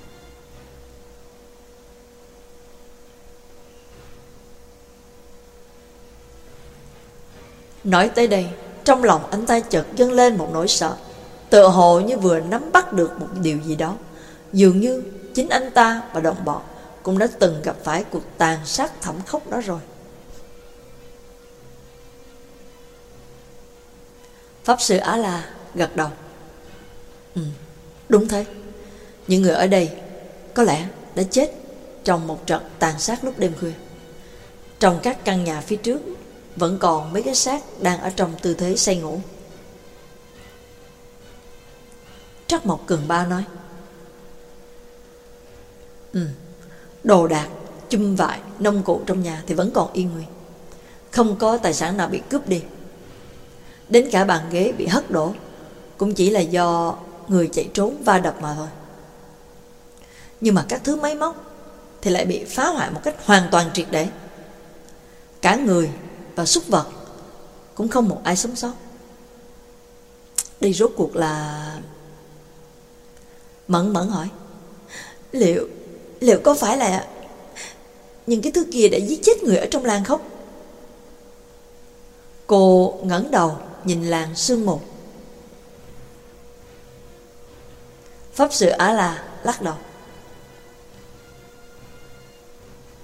S1: Nói tới đây, trong lòng anh ta chợt dâng lên một nỗi sợ, tựa hồ như vừa nắm bắt được một điều gì đó. Dường như chính anh ta và đồng bọn cũng đã từng gặp phải cuộc tàn sát thảm khốc đó rồi. Pháp Sư Á La gật đầu. Đúng thế. Những người ở đây có lẽ đã chết trong một trận tàn sát lúc đêm khuya. Trong các căn nhà phía trước vẫn còn mấy cái xác đang ở trong tư thế say ngủ. Trắc Mộc Cường Ba nói, đồ đạc, chum vải, nông cụ trong nhà thì vẫn còn yên nguyên, không có tài sản nào bị cướp đi. Đến cả bàn ghế bị hất đổ cũng chỉ là do người chạy trốn va đập mà thôi. Nhưng mà các thứ máy móc thì lại bị phá hoại một cách hoàn toàn triệt để. Cả người và súc vật cũng không một ai sống sót. Đây rốt cuộc là... Mẫn Mẫn hỏi, Liệu có phải là những cái thứ kia đã giết chết người ở trong làng không? Cô ngẩng đầu nhìn làng sương mù. Pháp Sư Á La lắc đầu.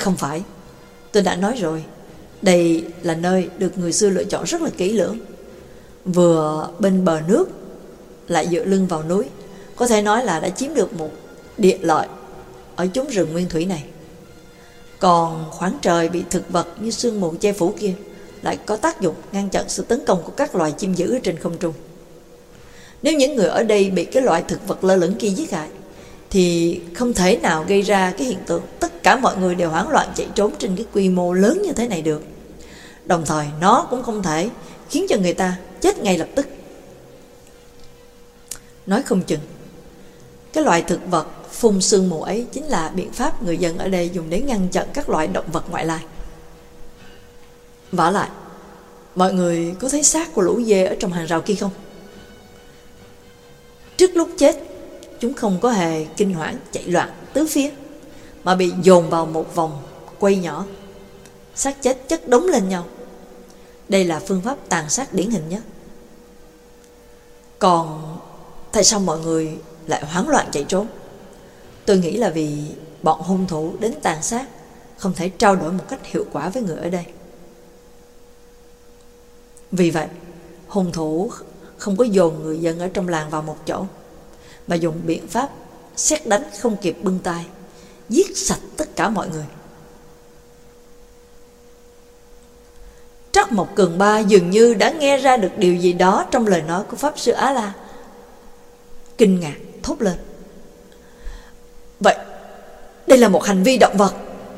S1: Không phải, tôi đã nói rồi, đây là nơi được người xưa lựa chọn rất là kỹ lưỡng, vừa bên bờ nước lại dựa lưng vào núi, có thể nói là đã chiếm được một địa lợi ở chốn rừng nguyên thủy này. Còn khoảng trời bị thực vật như sương mù che phủ kia lại có tác dụng ngăn chặn sự tấn công của các loài chim dữ ở trên không trung. Nếu những người ở đây bị cái loại thực vật lơ lửng kia giết hại thì không thể nào gây ra cái hiện tượng tất cả mọi người đều hoảng loạn chạy trốn trên cái quy mô lớn như thế này được. Đồng thời nó cũng không thể khiến cho người ta chết ngay lập tức. Nói không chừng cái loại thực vật phun sương mù ấy chính là biện pháp người dân ở đây dùng để ngăn chặn các loại động vật ngoại lai. Vả lại, mọi người có thấy xác của lũ dê ở trong hàng rào kia không? Trước lúc chết, chúng không có hề kinh hoảng chạy loạn tứ phía, mà bị dồn vào một vòng quay nhỏ, xác chết chất đống lên nhau. Đây là phương pháp tàn sát điển hình nhất. Còn tại sao mọi người lại hoảng loạn chạy trốn? Tôi nghĩ là vì bọn hung thủ đến tàn sát không thể trao đổi một cách hiệu quả với người ở đây. Vì vậy, hung thủ không có dồn người dân ở trong làng vào một chỗ, mà dùng biện pháp sét đánh không kịp bưng tay, giết sạch tất cả mọi người. Trắc Mộc Cường Ba dường như đã nghe ra được điều gì đó trong lời nói của Pháp Sư Á La, kinh ngạc thốt lên: vậy đây là một hành vi động vật?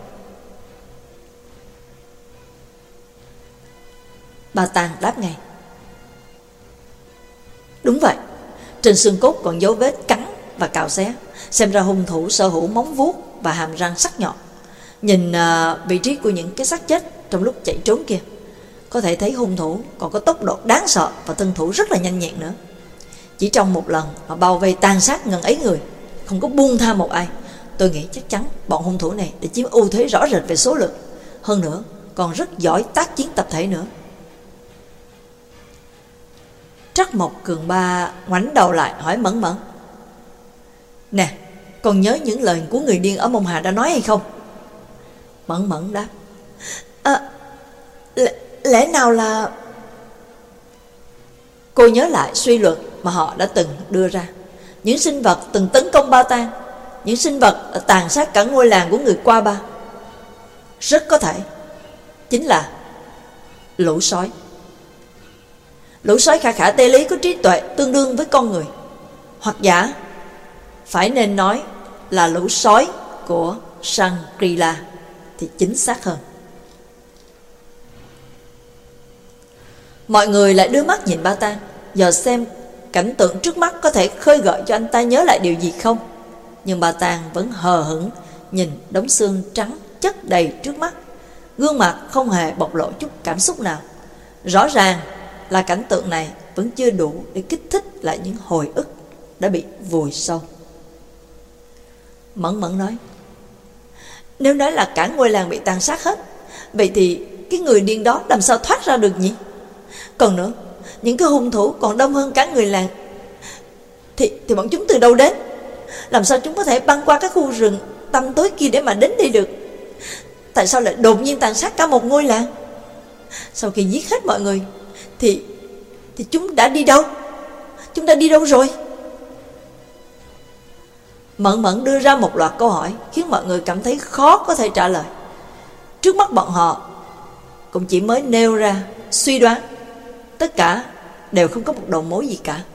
S1: Bà Tàng đáp ngay: đúng vậy, trên xương cốt còn dấu vết cắn và cào xé, xem ra hung thủ sở hữu móng vuốt và hàm răng sắc nhọn. Nhìn vị trí của những cái xác chết trong lúc chạy trốn kia, có thể thấy hung thủ còn có tốc độ đáng sợ và thân thủ rất là nhanh nhẹn nữa. Chỉ trong một lần mà bao vây tàn sát ngần ấy người, không có buông tha một ai. Tôi nghĩ chắc chắn bọn hung thủ này đã chiếm ưu thế rõ rệt về số lượng, hơn nữa còn rất giỏi tác chiến tập thể nữa. Trắc Mộc Cường Ba ngoảnh đầu lại hỏi Mẫn Mẫn: nè, còn nhớ những lời của người điên ở Mông Hà đã nói hay không? Mẫn Mẫn đáp: lẽ nào là... Cô nhớ lại suy luận mà họ đã từng đưa ra. Những sinh vật từng tấn công Ba Tang, những sinh vật đã tàn sát cả ngôi làng của người Qua Ba, rất có thể chính là lũ sói. Lũ sói khả khả tê lý có trí tuệ tương đương với con người, hoặc giả phải nên nói là lũ sói của Shangri-La thì chính xác hơn. Mọi người lại đưa mắt nhìn Ba Tang, dò xem cảnh tượng trước mắt có thể khơi gợi cho anh ta nhớ lại điều gì không. Nhưng Ba Tang vẫn hờ hững nhìn đống xương trắng chất đầy trước mắt, gương mặt không hề bộc lộ chút cảm xúc nào. Rõ ràng là cảnh tượng này vẫn chưa đủ để kích thích lại những hồi ức đã bị vùi sâu. Mẫn Mẫn nói: nếu nói là cả ngôi làng bị tàn sát hết, vậy thì cái người điên đó làm sao thoát ra được nhỉ? Còn nữa, những cái hung thủ còn đông hơn cả người làng, thì bọn chúng từ đâu đến? Làm sao chúng có thể băng qua các khu rừng tăm tối kia để mà đến đây được? Tại sao lại đột nhiên tàn sát cả một ngôi làng? Sau khi giết hết mọi người thì chúng đã đi đâu? Chúng đã đi đâu rồi? Mẫn Mẫn đưa ra một loạt câu hỏi khiến mọi người cảm thấy khó có thể trả lời. Trước mắt bọn họ cũng chỉ mới nêu ra suy đoán, tất cả đều không có một đầu mối gì cả.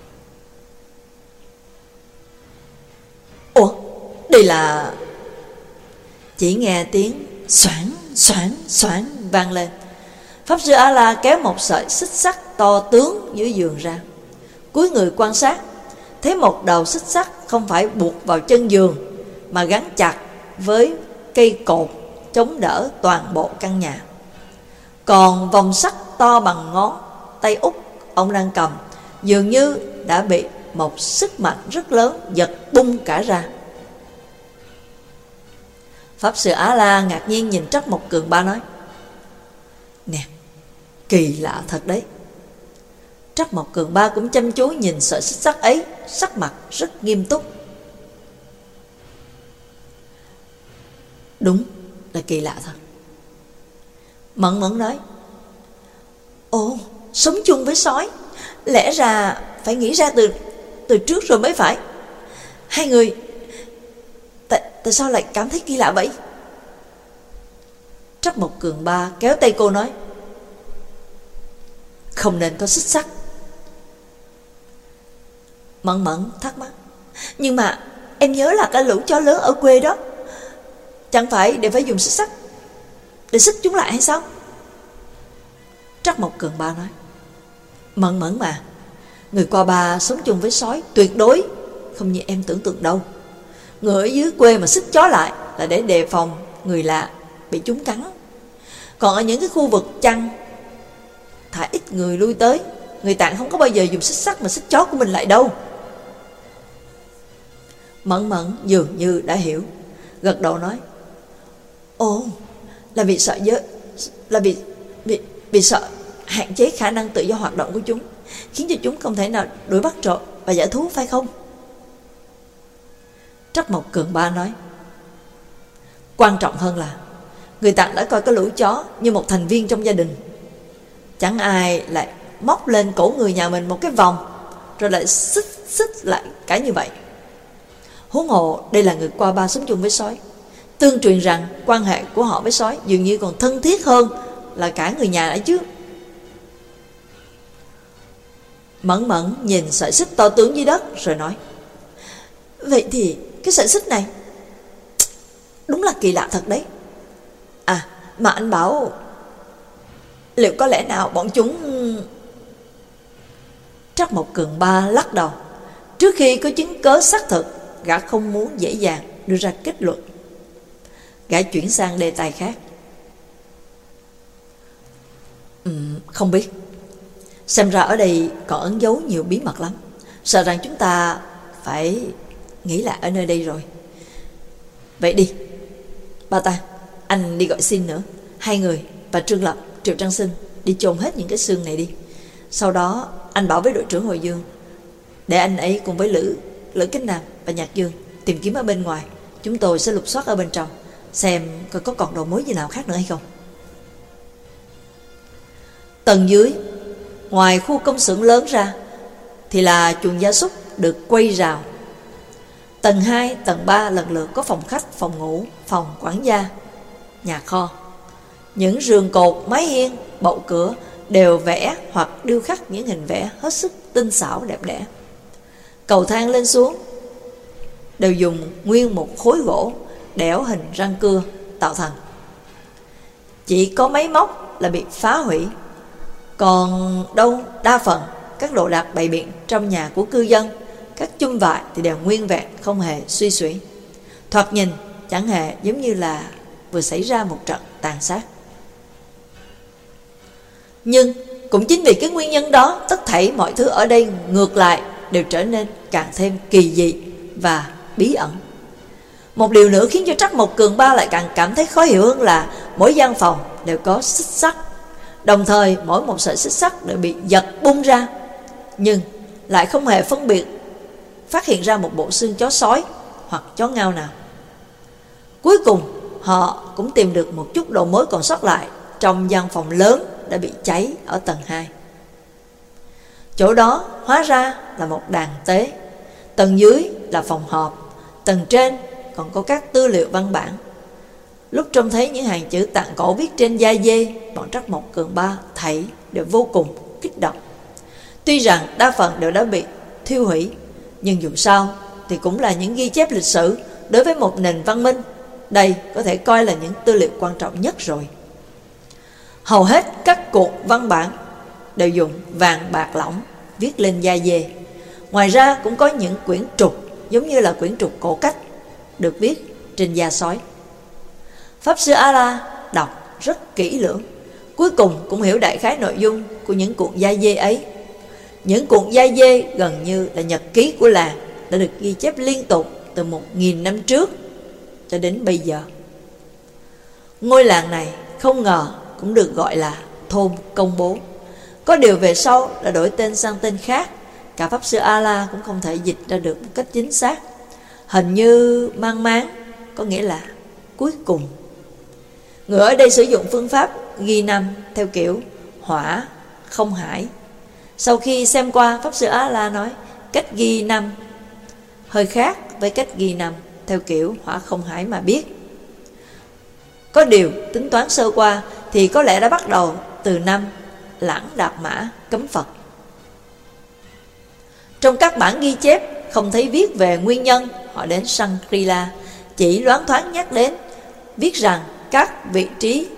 S1: Ủa, đây là... Chỉ nghe tiếng xoảng xoảng xoảng vang lên. Pháp Sư A-la kéo một sợi xích sắt to tướng dưới giường ra, cúi người quan sát, thấy một đầu xích sắt không phải buộc vào chân giường mà gắn chặt với cây cột chống đỡ toàn bộ căn nhà. Còn vòng sắt to bằng ngón tay út ông đang cầm dường như đã bị một sức mạnh rất lớn giật bung cả ra. Pháp Sư A-la ngạc nhiên nhìn Trắc Mộc Cường Ba nói: nè, kỳ lạ thật đấy. Trắc Mộc Cường Ba cũng chăm chú nhìn sợi xích sắt ấy, sắc mặt rất nghiêm túc. Đúng là kỳ lạ thật. Mẫn Mẫn nói: Ồ, sống chung với sói, lẽ ra phải nghĩ ra từ trước rồi mới phải. Hai người tại sao lại cảm thấy kỳ lạ vậy? Trắc Mộc Cường Ba kéo tay cô nói: Không nên có xích sắt. Mẫn Mẫn thắc mắc: Nhưng mà em nhớ là cái lũ chó lớn ở quê đó, chẳng phải đều phải dùng xích sắt để xích chúng lại hay sao? Trắc Mộc Cường Ba nói: Mẫn Mẫn mà, người qua Ba sống chung với sói tuyệt đối không như em tưởng tượng đâu. Người ở dưới quê mà xích chó lại là để đề phòng người lạ bị chúng cắn. Còn ở những cái khu vực chăn thả ít người lui tới, người Tạng không có bao giờ dùng xích sắt mà xích chó của mình lại đâu. Mẫn Mẫn dường như đã hiểu, gật đầu nói: Ồ, là vì sợ giới, là vì sợ hạn chế khả năng tự do hoạt động của chúng, khiến cho chúng không thể nào đuổi bắt trộm và giải thú, phải không? Trắc Mộc Cường Ba nói: Quan trọng hơn là người Tạng đã coi cái lũ chó như một thành viên trong gia đình. Chẳng ai lại móc lên cổ người nhà mình một cái vòng rồi lại xích lại cả như vậy. Huống hồ đây là người qua Ba sống chung với sói, tương truyền rằng quan hệ của họ với sói dường như còn thân thiết hơn là cả người nhà ấy chứ. Mẫn Mẫn nhìn sợi xích to tướng dưới đất rồi nói: Vậy thì cái sợi xích này đúng là kỳ lạ thật đấy. À, mà anh bảo liệu có lẽ nào bọn chúng... Trắc Mộc Cường Ba lắc đầu. Trước khi có chứng cớ xác thực, gã không muốn dễ dàng đưa ra kết luận. Gã chuyển sang đề tài khác. Không biết. Xem ra ở đây còn ẩn giấu nhiều bí mật lắm. Sợ rằng chúng ta phải nghĩ lại ở nơi đây rồi. Vậy đi, Ba Ta, anh đi gọi xin nữa. Hai người và Trương Lập, Triệu Trang Sinh đi chôn hết những cái xương này đi. Sau đó anh bảo với đội trưởng Hồi Dương để anh ấy cùng với Lữ Kính Nam và Nhạc Dương tìm kiếm ở bên ngoài. Chúng tôi sẽ lục soát ở bên trong, xem coi có còn đầu mối gì nào khác nữa hay không. Tầng dưới, ngoài khu công xưởng lớn ra thì là chuồng gia súc được quay rào. Tầng 2, tầng 3 lần lượt có phòng khách, phòng ngủ, phòng quản gia, nhà kho. Những giường cột, mái hiên, bậu cửa đều vẽ hoặc điêu khắc những hình vẽ hết sức tinh xảo đẹp đẽ. Cầu thang lên xuống đều dùng nguyên một khối gỗ đẽo hình răng cưa tạo thành. Chỉ có máy móc là bị phá hủy, còn đâu đa phần các đồ đạc bày biện trong nhà của cư dân, các chum vải thì đều nguyên vẹn, không hề suy xuyển. Thoạt nhìn chẳng hề giống như là vừa xảy ra một trận tàn sát. Nhưng cũng chính vì cái nguyên nhân đó, tất thảy mọi thứ ở đây ngược lại đều trở nên càng thêm kỳ dị và bí ẩn. Một điều nữa khiến cho Trắc Mộc Cường Ba lại càng cảm thấy khó hiểu hơn là mỗi gian phòng đều có xích sắt. Đồng thời mỗi một sợi xích sắt đều bị giật bung ra, nhưng lại không hề phân biệt phát hiện ra một bộ xương chó sói hoặc chó ngao nào. Cuối cùng họ cũng tìm được một chút đầu mối còn sót lại trong gian phòng lớn đã bị cháy ở tầng 2. Chỗ đó hóa ra là một đàn tế. Tầng dưới là phòng họp, tầng trên còn có các tư liệu văn bản. Lúc trông thấy những hàng chữ Tạng cổ viết trên da dê, bọn Trắc Mộc Cường Ba thảy đều vô cùng kích động. Tuy rằng đa phần đều đã bị thiêu hủy, nhưng dù sao thì cũng là những ghi chép lịch sử. Đối với một nền văn minh, đây có thể coi là những tư liệu quan trọng nhất rồi. Hầu hết các cuộn văn bản đều dùng vàng bạc lỏng viết lên da dê. Ngoài ra cũng có những quyển trục giống như là quyển trục cổ cách được viết trên da sói. Pháp sư A-la đọc rất kỹ lưỡng, cuối cùng cũng hiểu đại khái nội dung của những cuộn da dê ấy. Những cuộn da dê gần như là nhật ký của làng, đã được ghi chép liên tục từ 1000 năm trước cho đến bây giờ. Ngôi làng này không ngờ cũng được gọi là thôn công bố. Có điều về sau đã đổi tên sang tên khác, cả Pháp sư A-la cũng không thể dịch ra được một cách chính xác. Hình như mang máng có nghĩa là cuối cùng. Người ở đây sử dụng phương pháp ghi năm theo kiểu hỏa không hải. Sau khi xem qua, Pháp Sư A-la nói cách ghi năm hơi khác với cách ghi năm theo kiểu hỏa không hải mà biết. Có điều tính toán sơ qua thì có lẽ đã bắt đầu từ năm Lãng Đạt Mã cấm Phật. Trong các bản ghi chép không thấy viết về nguyên nhân họ đến Shangri-La, chỉ loáng thoáng nhắc đến, viết rằng các vị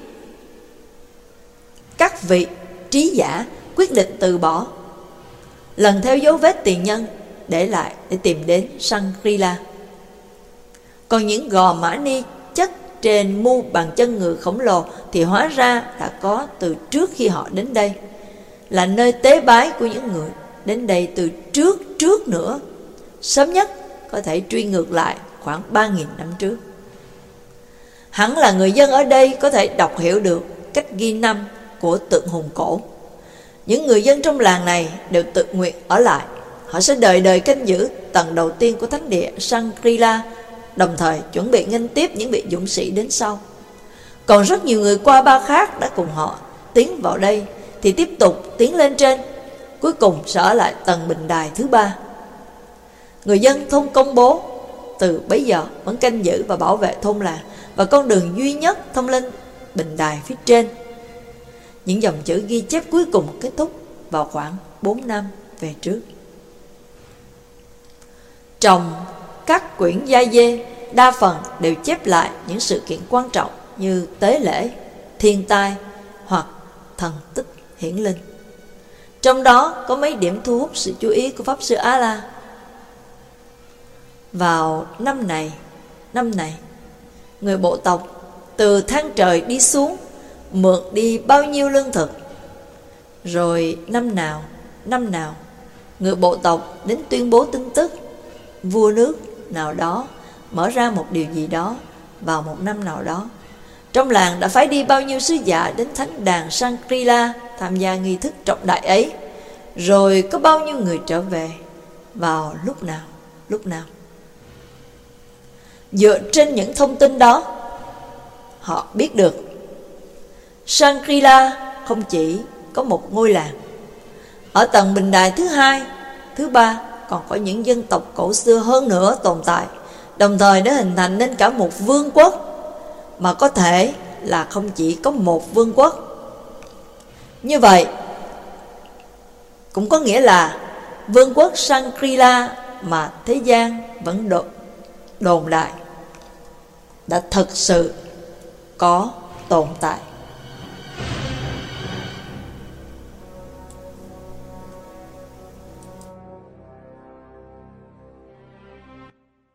S1: trí giả quyết định từ bỏ, lần theo dấu vết tiền nhân để lại để tìm đến Shangri-La. Còn những gò mã ni chất trên mu bàn chân người khổng lồ thì hóa ra đã có từ trước khi họ đến đây, là nơi tế bái của những người đến đây từ trước nữa, sớm nhất có thể truy ngược lại khoảng 3.000 năm trước. Hẳn là người dân ở đây có thể đọc hiểu được cách ghi năm của tượng hùng cổ. Những người dân trong làng này đều tự nguyện ở lại. Họ sẽ đời đời canh giữ tầng đầu tiên của thánh địa Shangri-La, đồng thời chuẩn bị nghênh tiếp những vị dũng sĩ đến sau. Còn rất nhiều người qua ba khác đã cùng họ tiến vào đây thì tiếp tục tiến lên trên, cuối cùng sẽ ở lại tầng bình đài thứ 3. Người dân thôn Công Bố từ bấy giờ vẫn canh giữ và bảo vệ thôn làng và con đường duy nhất thông lên bình đài phía trên. Những dòng chữ ghi chép cuối cùng kết thúc vào khoảng 4 năm về trước. Trong các quyển gia dê, đa phần đều chép lại những sự kiện quan trọng như tế lễ, thiên tai hoặc thần tích hiển linh. Trong đó có mấy điểm thu hút sự chú ý của Pháp Sư A-la. Vào năm này, người bộ tộc từ thang trời đi xuống, mượn đi bao nhiêu lương thực. Rồi năm nào, người bộ tộc đến tuyên bố tin tức, vua nước nào đó mở ra một điều gì đó vào một năm nào đó. Trong làng đã phái đi bao nhiêu sứ giả đến thánh đàn Shangri-La tham gia nghi thức trọng đại ấy. Rồi có bao nhiêu người trở về vào lúc nào. Dựa trên những thông tin đó, họ biết được Shangri-La không chỉ có một ngôi làng. Ở tầng bình đài thứ 2, thứ 3 còn có những dân tộc cổ xưa hơn nữa tồn tại, đồng thời đã hình thành nên cả một vương quốc, mà có thể là không chỉ có một vương quốc. Như vậy cũng có nghĩa là vương quốc Shangri-La mà thế gian vẫn đồn đại đã thực sự có tồn tại.